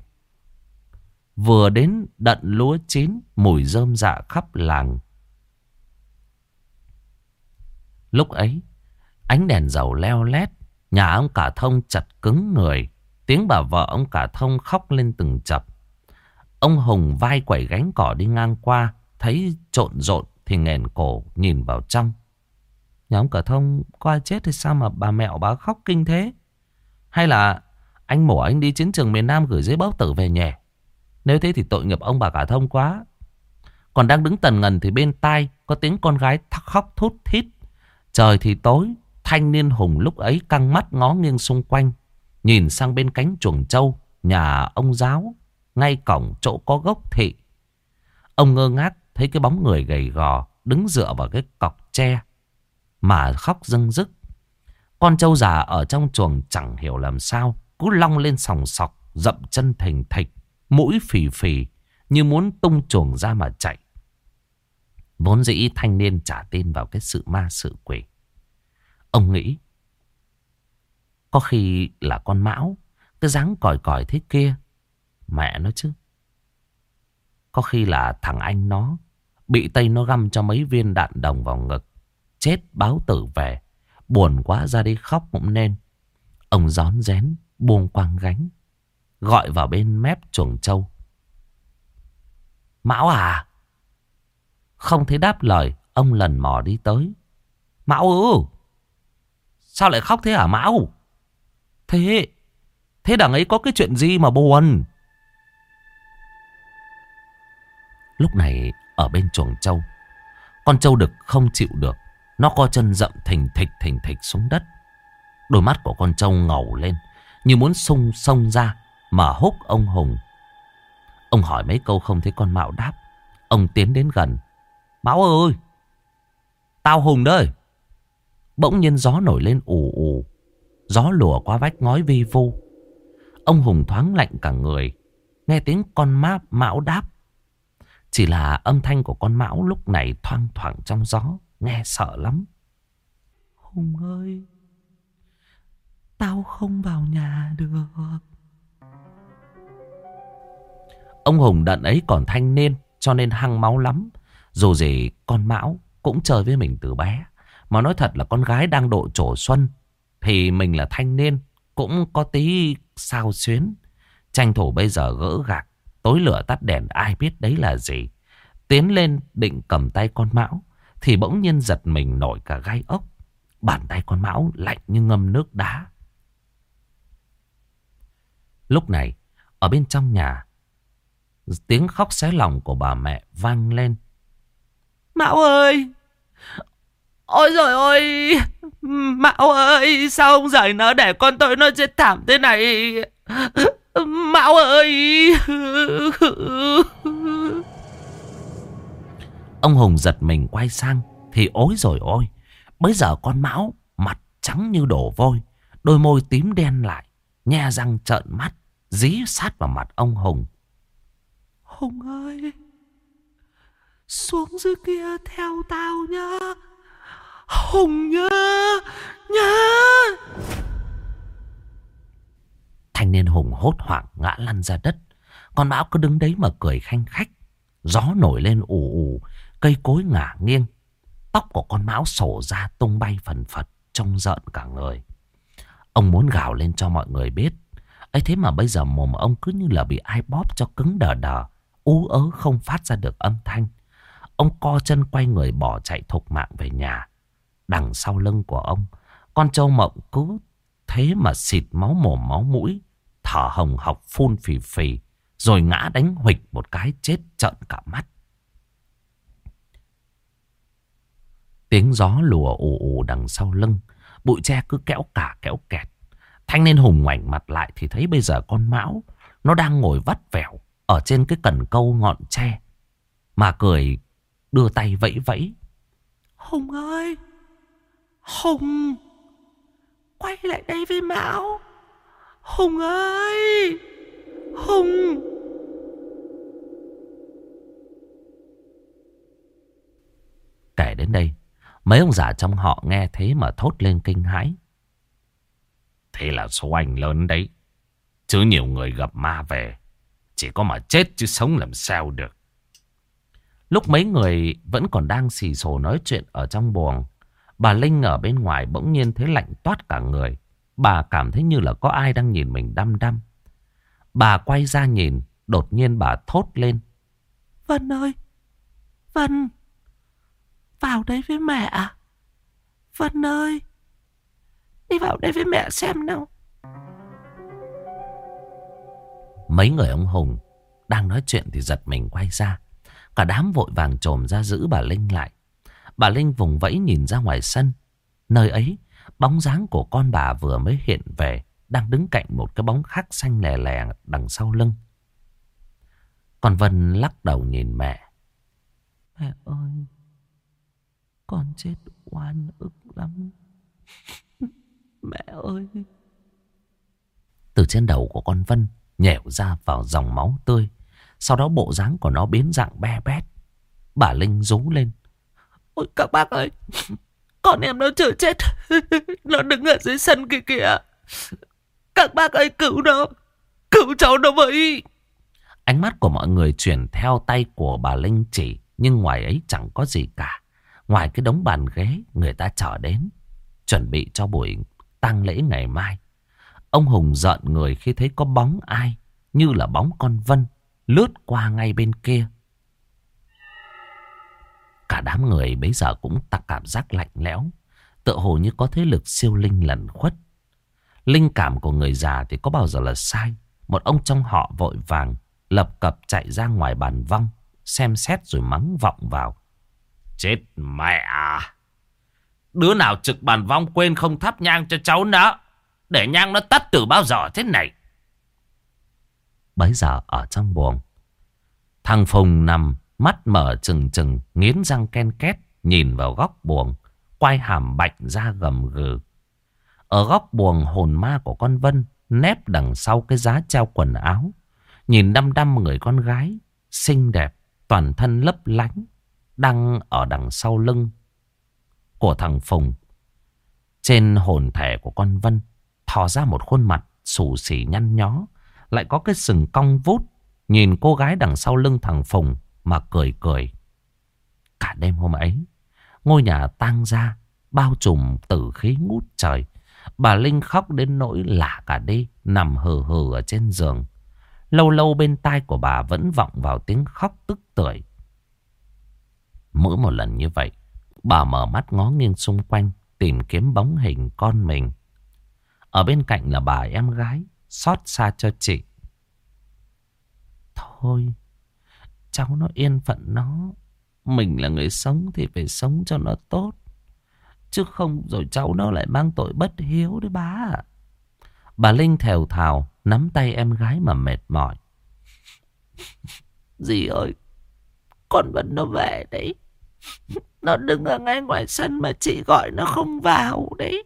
vừa đến đận lúa chín, mùi rơm rạ khắp làng. Lúc ấy ánh đèn dầu leo lét, nhà ông Cả Thông chật cứng người. Tiếng bà vợ ông Cả Thông khóc lên từng chập. Ông Hùng vai quẩy gánh cỏ đi ngang qua, thấy trộn rộn thì nghển cổ nhìn vào trong. Nhà ông Cả Thông có ai chết thì sao mà bà mẹo bà khóc kinh thế? Hay là anh mổ anh đi chiến trường miền Nam gửi giấy báo tử về nhỉ? Nếu thế thì tội nghiệp ông bà Cả Thông quá. Còn đang đứng tần ngần thì bên tai có tiếng con gái thắc khóc thút thít. Trời thì tối, thanh niên Hùng lúc ấy căng mắt ngó nghiêng xung quanh, nhìn sang bên cánh chuồng trâu nhà ông giáo, ngay cổng chỗ có gốc thị. Ông ngơ ngác thấy cái bóng người gầy gò đứng dựa vào cái cọc tre mà khóc rưng rức. Con trâu già ở trong chuồng chẳng hiểu làm sao cứ long lên sòng sọc, dậm chân thình thịch, mũi phì phì như muốn tung chuồng ra mà chạy. Vốn dĩ thanh niên chả tin vào cái sự ma sự quỷ. Ông nghĩ có khi là con Mão, Cái dáng còi còi thế kia. Mẹ nó chứ. Có khi là thằng anh nó bị Tây nó găm cho mấy viên đạn đồng vào ngực. Chết báo tử về. Buồn quá ra đi khóc cũng nên. Ông rón rén buông quang gánh, gọi vào bên mép chuồng trâu. Mão à? Không thấy đáp lời, ông lần mò đi tới. Mão ư? Sao lại khóc thế hả Mão? Thế Thế đằng ấy có cái chuyện gì mà buồn? Lúc này ở bên chuồng trâu, con trâu đực không chịu được. Nó co chân dậm thình thịch thình thịch xuống đất. Đôi mắt của con trâu ngầu lên, như muốn sung sông ra mà húc ông Hùng. Ông hỏi mấy câu không thấy con Mão đáp. Ông tiến đến gần. Mão ơi, tao Hùng đây. Bỗng nhiên gió nổi lên ù ù. Gió lùa qua vách ngói vi vu. Ông Hùng thoáng lạnh cả người. Nghe tiếng con máp Mão đáp. Chỉ là âm thanh của con Mão lúc này thoang thoảng trong gió, nghe sợ lắm. Hùng ơi, tao không vào nhà được. Ông Hùng đợt ấy còn thanh niên, cho nên hăng máu lắm. Dù gì con Mão cũng chơi với mình từ bé. Mà nói thật là con gái đang độ trổ xuân, thì mình là thanh niên cũng có tí sao xuyến. Tranh thủ bây giờ gỡ gạc, tối lửa tắt đèn ai biết đấy là gì. Tiến lên định cầm tay con Mão, thì bỗng nhiên giật mình nổi cả gai ốc. Bàn tay con Mão lạnh như ngâm nước đá. Lúc này ở bên trong nhà, tiếng khóc xé lòng của bà mẹ vang lên. Mão ơi! Ôi giời ơi! Mão ơi! Sao ông giời nó để con tôi nó chết thảm thế này? Mão ơi! Ông Hùng giật mình quay sang thì ối rồi ôi! Bây giờ con Mão mặt trắng như đổ vôi, đôi môi tím đen lại, nhe răng trợn mắt, dí sát vào mặt ông Hùng. Hùng ơi! Xuống dưới kia theo tao nhá! Hùng nhá! Nhá! Thanh niên Hùng hốt hoảng ngã lăn ra đất. Con Mão cứ đứng đấy mà cười khanh khách. Gió nổi lên ù ù, cây cối ngả nghiêng. Tóc của con Mão sổ ra tung bay phần phật, trông rợn cả người. Ông muốn gào lên cho mọi người biết. Ấy thế mà bây giờ mồm ông cứ như là bị ai bóp cho cứng đờ đờ, ú ớ không phát ra được âm thanh. Ông co chân quay người bỏ chạy thục mạng về nhà. Đằng sau lưng của ông, con trâu Mộng cứ thế mà xịt máu mồm máu mũi, thở hồng hộc phun phì phì, rồi ngã đánh huỵch một cái chết trợn cả mắt. Tiếng gió lùa ù ù đằng sau lưng, bụi tre cứ kéo cả kéo kẹt. Thanh niên Hùng ngoảnh mặt lại thì thấy bây giờ con Mão nó đang ngồi vắt vẻo ở trên cái cần câu ngọn tre, mà cười đưa tay vẫy vẫy. Hùng ơi! Hùng! Quay lại đây với Mão! Hùng ơi! Hùng! Kể đến đây, mấy ông già trong họ nghe thế mà thốt lên kinh hãi. Thế là số anh lớn đấy. Chứ nhiều người gặp ma về, chỉ có mà chết chứ sống làm sao được. Lúc mấy người vẫn còn đang xì xồ nói chuyện ở trong buồng, bà Linh ở bên ngoài bỗng nhiên thấy lạnh toát cả người. Bà cảm thấy như là có ai đang nhìn mình đăm đăm. Bà quay ra nhìn, đột nhiên bà thốt lên. Vân ơi! Vân! Vào đây với mẹ. Vân ơi! Đi vào đây với mẹ xem nào. Mấy người ông Hùng đang nói chuyện thì giật mình quay ra. Cả đám vội vàng chồm ra giữ bà Linh lại. Bà Linh vùng vẫy nhìn ra ngoài sân. Nơi ấy, bóng dáng của con bà vừa mới hiện về, đang đứng cạnh một cái bóng khác xanh lè lè đằng sau lưng. Còn Vân lắc đầu nhìn mẹ. Mẹ ơi! Con chết oan ức lắm. Mẹ ơi! Từ trên đầu của con Vân nhẻo ra vào dòng máu tươi. Sau đó bộ dáng của nó biến dạng be bét. Bà Linh rú lên. Ôi các bác ơi! Con em nó chưa chết. Nó đứng ở dưới sân kia kìa. Các bác ơi cứu nó. Cứu cháu nó với. Ánh mắt của mọi người chuyển theo tay của bà Linh chỉ. Nhưng ngoài ấy chẳng có gì cả. Ngoài cái đống bàn ghế người ta chở đến, chuẩn bị cho buổi tang lễ ngày mai. Ông Hùng giận người khi thấy có bóng ai, như là bóng con Vân, lướt qua ngay bên kia. Cả đám người bấy giờ cũng tặc cảm giác lạnh lẽo, tựa hồ như có thế lực siêu linh lẩn khuất. Linh cảm của người già thì có bao giờ là sai. Một ông trong họ vội vàng lập cập chạy ra ngoài bàn vong, xem xét rồi mắng vọng vào. Chết mẹ à! Đứa nào trực bàn vong quên không thắp nhang cho cháu nó, để nhang nó tắt từ bao giờ thế này. Bấy giờ ở trong buồng, thằng Phùng nằm mắt mở trừng trừng, nghiến răng ken két, nhìn vào góc buồng, quay hàm bạch ra gầm gừ. Ở góc buồng, hồn ma của con Vân nép đằng sau cái giá treo quần áo, nhìn đăm đăm người con gái xinh đẹp, toàn thân lấp lánh, đang ở đằng sau lưng của thằng Phùng. Trên hồn thể của con Vân thò ra một khuôn mặt xù xì nhăn nhó, lại có cái sừng cong vút, nhìn cô gái đằng sau lưng thằng Phùng mà cười cười. Cả đêm hôm ấy, ngôi nhà tang ra, bao trùm tử khí ngút trời. Bà Linh khóc đến nỗi lả cả đi, nằm hừ hừ ở trên giường. Lâu lâu bên tai của bà vẫn vọng vào tiếng khóc tức tưởi. Mỗi một lần như vậy, bà mở mắt ngó nghiêng xung quanh, tìm kiếm bóng hình con mình. Ở bên cạnh là bà em gái, xót xa cho chị. Thôi, cháu nó yên phận nó. Mình là người sống thì phải sống cho nó tốt, chứ không rồi cháu nó lại mang tội bất hiếu đấy bá ạ. Bà Linh thều thào nắm tay em gái mà mệt mỏi. Dì ơi, con Vân nó về đấy. Nó đứng ở ngay ngoài sân mà chị gọi nó không vào đấy.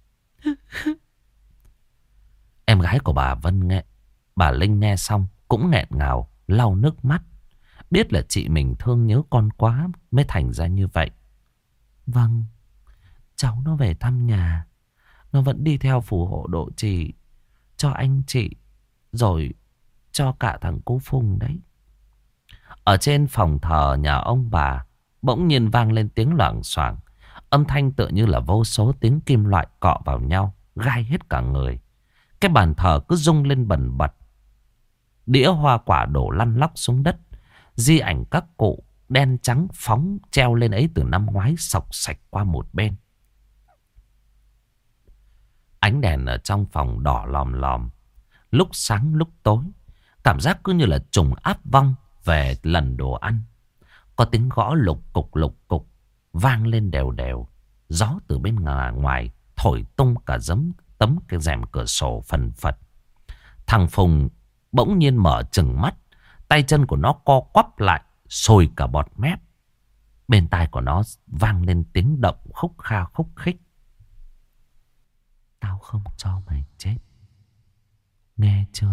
Em gái của bà Vân nghe, bà Linh nghe xong cũng nghẹn ngào, lau nước mắt. Biết là chị mình thương nhớ con quá mới thành ra như vậy. Vâng, cháu nó về thăm nhà. Nó vẫn đi theo phù hộ độ trì cho anh chị, rồi cho cả thằng cô Phùng đấy. Ở trên phòng thờ nhà ông bà bỗng nhiên vang lên tiếng loảng xoảng. Âm thanh tựa như là vô số tiếng kim loại cọ vào nhau, gai hết cả người. Cái bàn thờ cứ rung lên bần bật. Đĩa hoa quả đổ lăn lóc xuống đất. Di ảnh các cụ đen trắng phóng treo lên ấy từ năm ngoái xộc sạch qua một bên. Ánh đèn ở trong phòng đỏ lòm lòm, lúc sáng lúc tối. Cảm giác cứ như là trùng áp vong về lần đồ ăn. Có tiếng gõ lục cục lục cục vang lên đều đều. Gió từ bên ngoài thổi tung cả giấm tấm cái rèm cửa sổ phần phật. Thằng Phùng bỗng nhiên mở trừng mắt. Tay chân của nó co quắp lại, sôi cả bọt mép. Bên tai của nó vang lên tiếng động khúc kha khúc khích. Tao không cho mày chết, nghe chưa?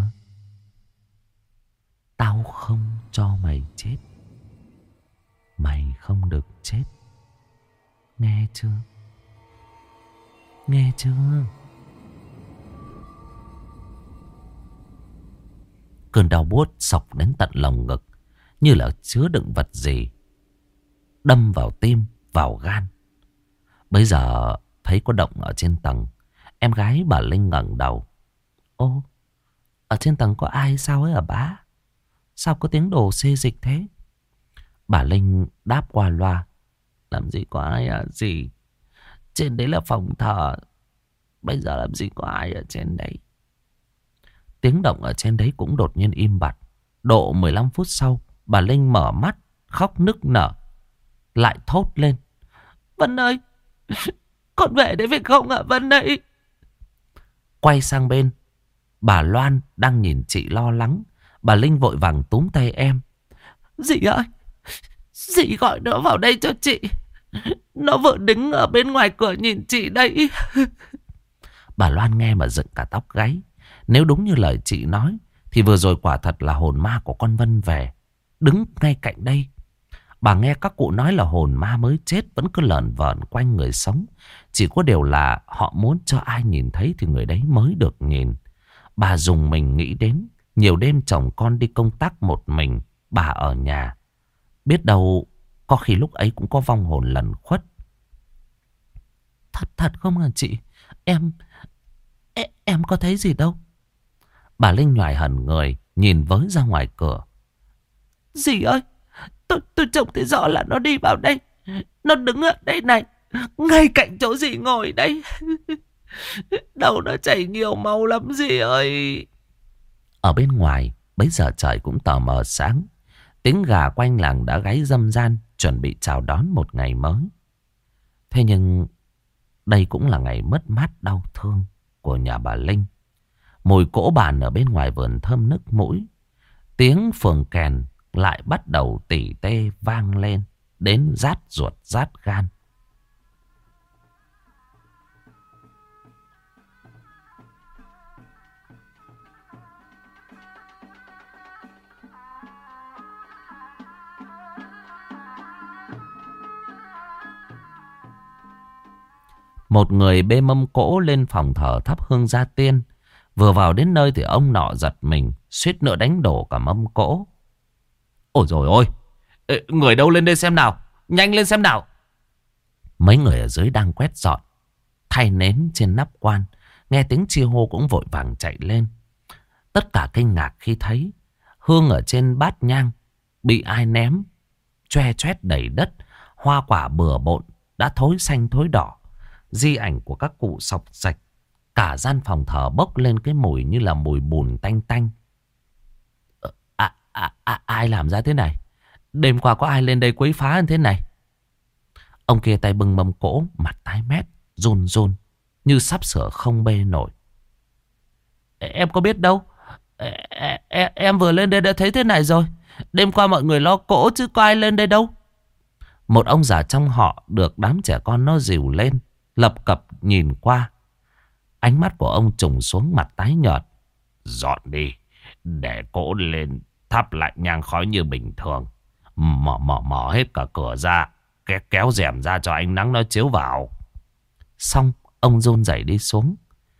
Tao không cho mày chết. Mày không được chết, nghe chưa? Nghe chưa? Cơn đau buốt xộc đến tận lồng ngực, như là chứa đựng vật gì đâm vào tim, vào gan. Bây giờ thấy có động ở trên tầng. Em gái bà Linh ngẩng đầu. Ô, ở trên tầng có ai sao ấy hả bá? Sao có tiếng đồ xê dịch thế? Bà Linh đáp qua loa. Làm gì có ai à gì? Trên đấy là phòng thờ. Bây giờ làm gì có ai ở trên đấy? Tiếng động ở trên đấy cũng đột nhiên im bặt. Độ mười lăm phút sau, bà Linh mở mắt, khóc nức nở, lại thốt lên. Vân ơi, con về đấy phải không ạ Vân ơi? Quay sang bên, bà Loan đang nhìn chị lo lắng. Bà Linh vội vàng túm tay em. Dì ơi, dì gọi nó vào đây cho chị. Nó vừa đứng ở bên ngoài cửa nhìn chị đây. Bà Loan nghe mà dựng cả tóc gáy. Nếu đúng như lời chị nói thì vừa rồi quả thật là hồn ma của con Vân về, đứng ngay cạnh đây. Bà nghe các cụ nói là hồn ma mới chết vẫn cứ lởn vởn quanh người sống. Chỉ có điều là họ muốn cho ai nhìn thấy thì người đấy mới được nhìn. Bà dùng mình nghĩ đến nhiều đêm chồng con đi công tác một mình, bà ở nhà. Biết đâu có khi lúc ấy cũng có vong hồn lẩn khuất. Thật thật không hả chị? Em, em Em có thấy gì đâu. Bà Linh nhoài hẳn người, nhìn với ra ngoài cửa. Dì ơi, tôi, tôi trông thấy rõ là nó đi vào đây. Nó đứng ở đây này, ngay cạnh chỗ dì ngồi đây. Đầu nó chảy nhiều máu lắm dì ơi. Ở bên ngoài, bấy giờ trời cũng tờ mờ sáng. Tiếng gà quanh làng đã gáy râm ran, chuẩn bị chào đón một ngày mới. Thế nhưng đây cũng là ngày mất mát đau thương của nhà bà Linh. Mùi cỗ bàn ở bên ngoài vườn thơm nức mũi. Tiếng phường kèn lại bắt đầu tỉ tê vang lên, đến rát ruột rát gan. Một người bê mâm cỗ lên phòng thờ thắp hương gia tiên. Vừa vào đến nơi thì ông nọ giật mình, suýt nữa đánh đổ cả mâm cỗ. Ôi dồi ôi, ê, người đâu lên đây xem nào, nhanh lên xem nào. Mấy người ở dưới đang quét dọn, thay nến trên nắp quan, nghe tiếng chi hô cũng vội vàng chạy lên. Tất cả kinh ngạc khi thấy hương ở trên bát nhang bị ai ném choe choét đầy đất, hoa quả bừa bộn đã thối xanh thối đỏ. Di ảnh của các cụ sọc sạch. Cả gian phòng thờ bốc lên cái mùi như là mùi bùn tanh tanh. À, à, à, ai làm ra thế này? Đêm qua có ai lên đây quấy phá như thế này? Ông kia tay bưng mâm cỗ, mặt tái mét, run run, như sắp sửa không bê nổi. Em có biết đâu. Em, em vừa lên đây đã thấy thế này rồi. Đêm qua mọi người lo cỗ chứ có ai lên đây đâu. Một ông già trong họ được đám trẻ con nó dìu lên, lập cập nhìn qua. Ánh mắt của ông trùng xuống, mặt tái nhợt. Dọn đi, để cỗ lên thắp lại nhang khói như bình thường. Mở mở mở hết cả cửa ra, kéo, kéo rèm ra cho ánh nắng nó chiếu vào. Xong ông run rẩy đi xuống.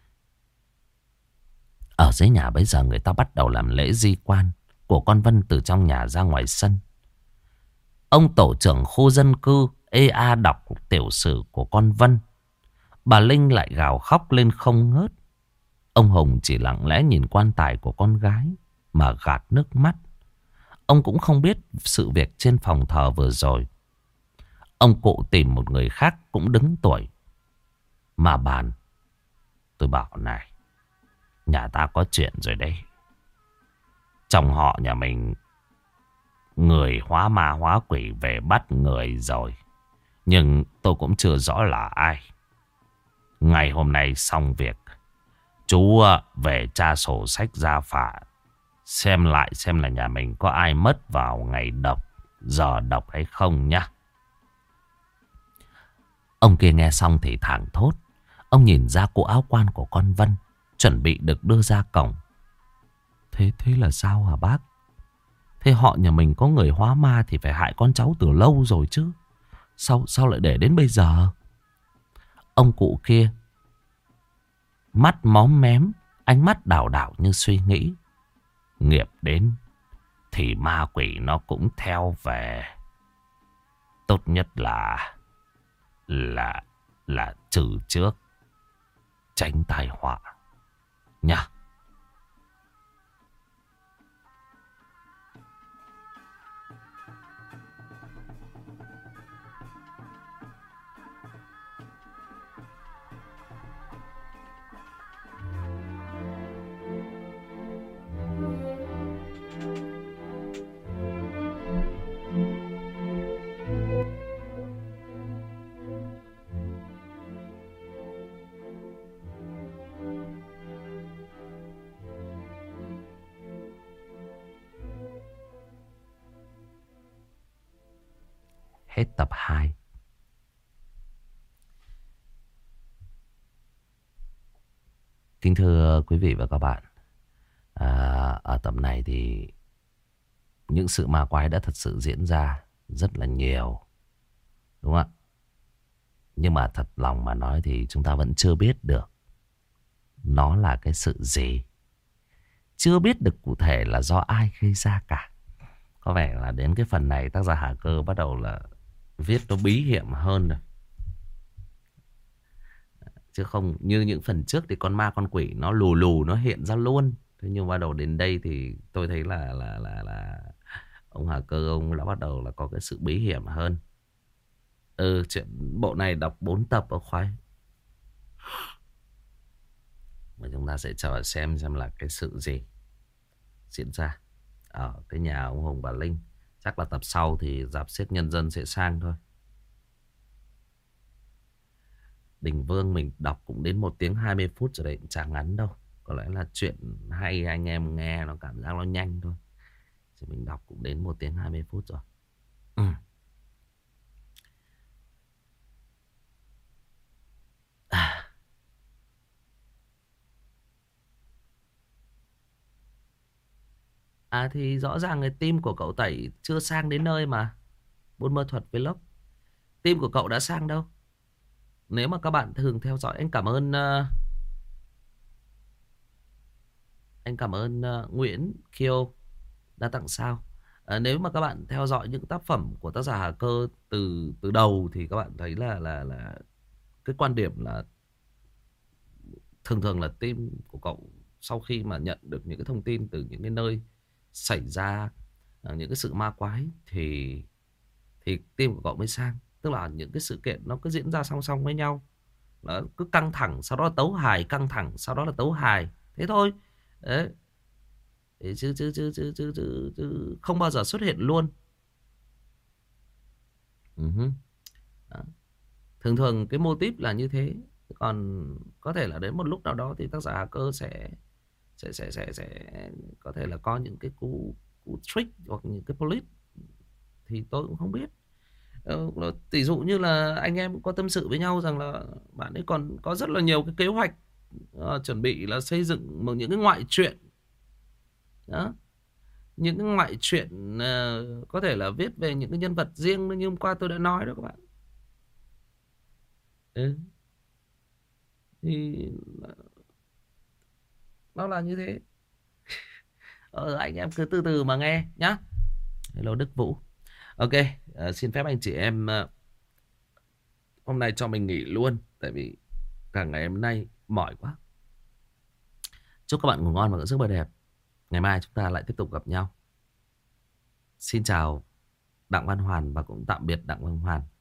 Ở dưới nhà bây giờ người ta bắt đầu làm lễ di quan của con Vân từ trong nhà ra ngoài sân. Ông tổ trưởng khu dân cư ê a đọc tiểu sử của con Vân. Bà Linh lại gào khóc lên không ngớt. Ông Hùng chỉ lặng lẽ nhìn quan tài của con gái mà gạt nước mắt. Ông cũng không biết sự việc trên phòng thờ vừa rồi. Ông cụ tìm một người khác cũng đứng tuổi mà bàn. Tôi bảo này, nhà ta có chuyện rồi đây. Trong họ nhà mình người hóa ma hóa quỷ về bắt người rồi. Nhưng tôi cũng chưa rõ là ai. Ngày hôm nay xong việc, chú về tra sổ sách gia phả, xem lại xem là nhà mình có ai mất vào ngày độc, giờ độc hay không nhá. Ông kia nghe xong thì thảng thốt. Ông nhìn ra cụ áo quan của con Vân, chuẩn bị được đưa ra cổng. Thế thế là sao hả bác? Thế họ nhà mình có người hóa ma thì phải hại con cháu từ lâu rồi chứ. Sao, sao lại để đến bây giờ? Ông cụ kia mắt móm mém, ánh mắt đảo đảo như suy nghĩ. Nghiệp đến thì ma quỷ nó cũng theo về. Tốt nhất là Là Là trừ trước, tránh tai họa nha. Hết tập hai. Kính thưa quý vị và các bạn, à, ở tập này thì những sự ma quái đã thật sự diễn ra rất là nhiều, đúng không ạ? Nhưng mà thật lòng mà nói thì chúng ta vẫn chưa biết được nó là cái sự gì. chưa biết được cụ thể là do ai gây ra cả. Có vẻ là đến cái phần này tác giả Hà Cơ bắt đầu là viết nó bí hiểm hơn rồi. Chứ không như những phần trước thì con ma con quỷ nó lù lù nó hiện ra luôn. Thế nhưng bắt đầu đến đây thì tôi thấy là là là là ông Hà Cơ ông đã bắt đầu là có cái sự bí hiểm hơn. Ừ, chuyện bộ này đọc bốn tập ở khoái. Và chúng ta sẽ chờ xem xem là cái sự gì diễn ra ở cái nhà ông Hùng bà Linh. Chắc là tập sau thì rạp xiếc nhân dân sẽ sang thôi. Đình Vương mình đọc cũng đến một tiếng hai mươi phút rồi đấy, chẳng ngắn đâu. Có lẽ là chuyện hay anh em nghe nó cảm giác nó nhanh thôi. Thì mình đọc cũng đến một tiếng hai mươi phút rồi. Ừ. À. À thì rõ ràng cái team của cậu Tẩy chưa sang đến nơi mà. Buôn Mơ Thuật Vlog. Team của cậu đã sang đâu? Nếu mà các bạn thường theo dõi, anh cảm ơn uh, anh cảm ơn uh, Nguyễn Kiêu đã tặng sao. Uh, nếu mà các bạn theo dõi những tác phẩm của tác giả Hà Cơ từ từ đầu thì các bạn thấy là là là cái quan điểm là thường thường là team của cậu sau khi mà nhận được những cái thông tin từ những cái nơi xảy ra uh, những cái sự ma quái thì thì team của cậu mới sang. Tức là những cái sự kiện nó cứ diễn ra song song với nhau. Nó cứ căng thẳng, sau đó là tấu hài, căng thẳng, sau đó là tấu hài. Thế thôi. Đấy. Chứ, chứ, chứ, chứ, chứ, chứ, chứ không bao giờ xuất hiện luôn. Uh-huh. Thường thường cái mô típ là như thế. Còn có thể là đến một lúc nào đó thì tác giả Hà Cơ sẽ sẽ, sẽ, sẽ, sẽ có thể là có những cái cú, cú trick hoặc những cái police thì tôi cũng không biết. Ờ, tỷ dụ như là anh em có tâm sự với nhau rằng là bạn ấy còn có rất là nhiều cái kế hoạch uh, chuẩn bị là xây dựng một những cái ngoại truyện đó, những cái ngoại truyện uh, có thể là viết về những cái nhân vật riêng như hôm qua tôi đã nói đó các bạn. Ừ. Thì nó là như thế. Ờ, anh em cứ từ từ mà nghe nhá. Hello Đức Vũ. Ok, uh, xin phép anh chị em uh, hôm nay cho mình nghỉ luôn. Tại vì cả ngày hôm nay mỏi quá. Chúc các bạn ngủ ngon và ngủ giấc mơ đẹp. Ngày mai chúng ta lại tiếp tục gặp nhau. Xin chào Đặng Văn Hoàn và cũng tạm biệt Đặng Văn Hoàn.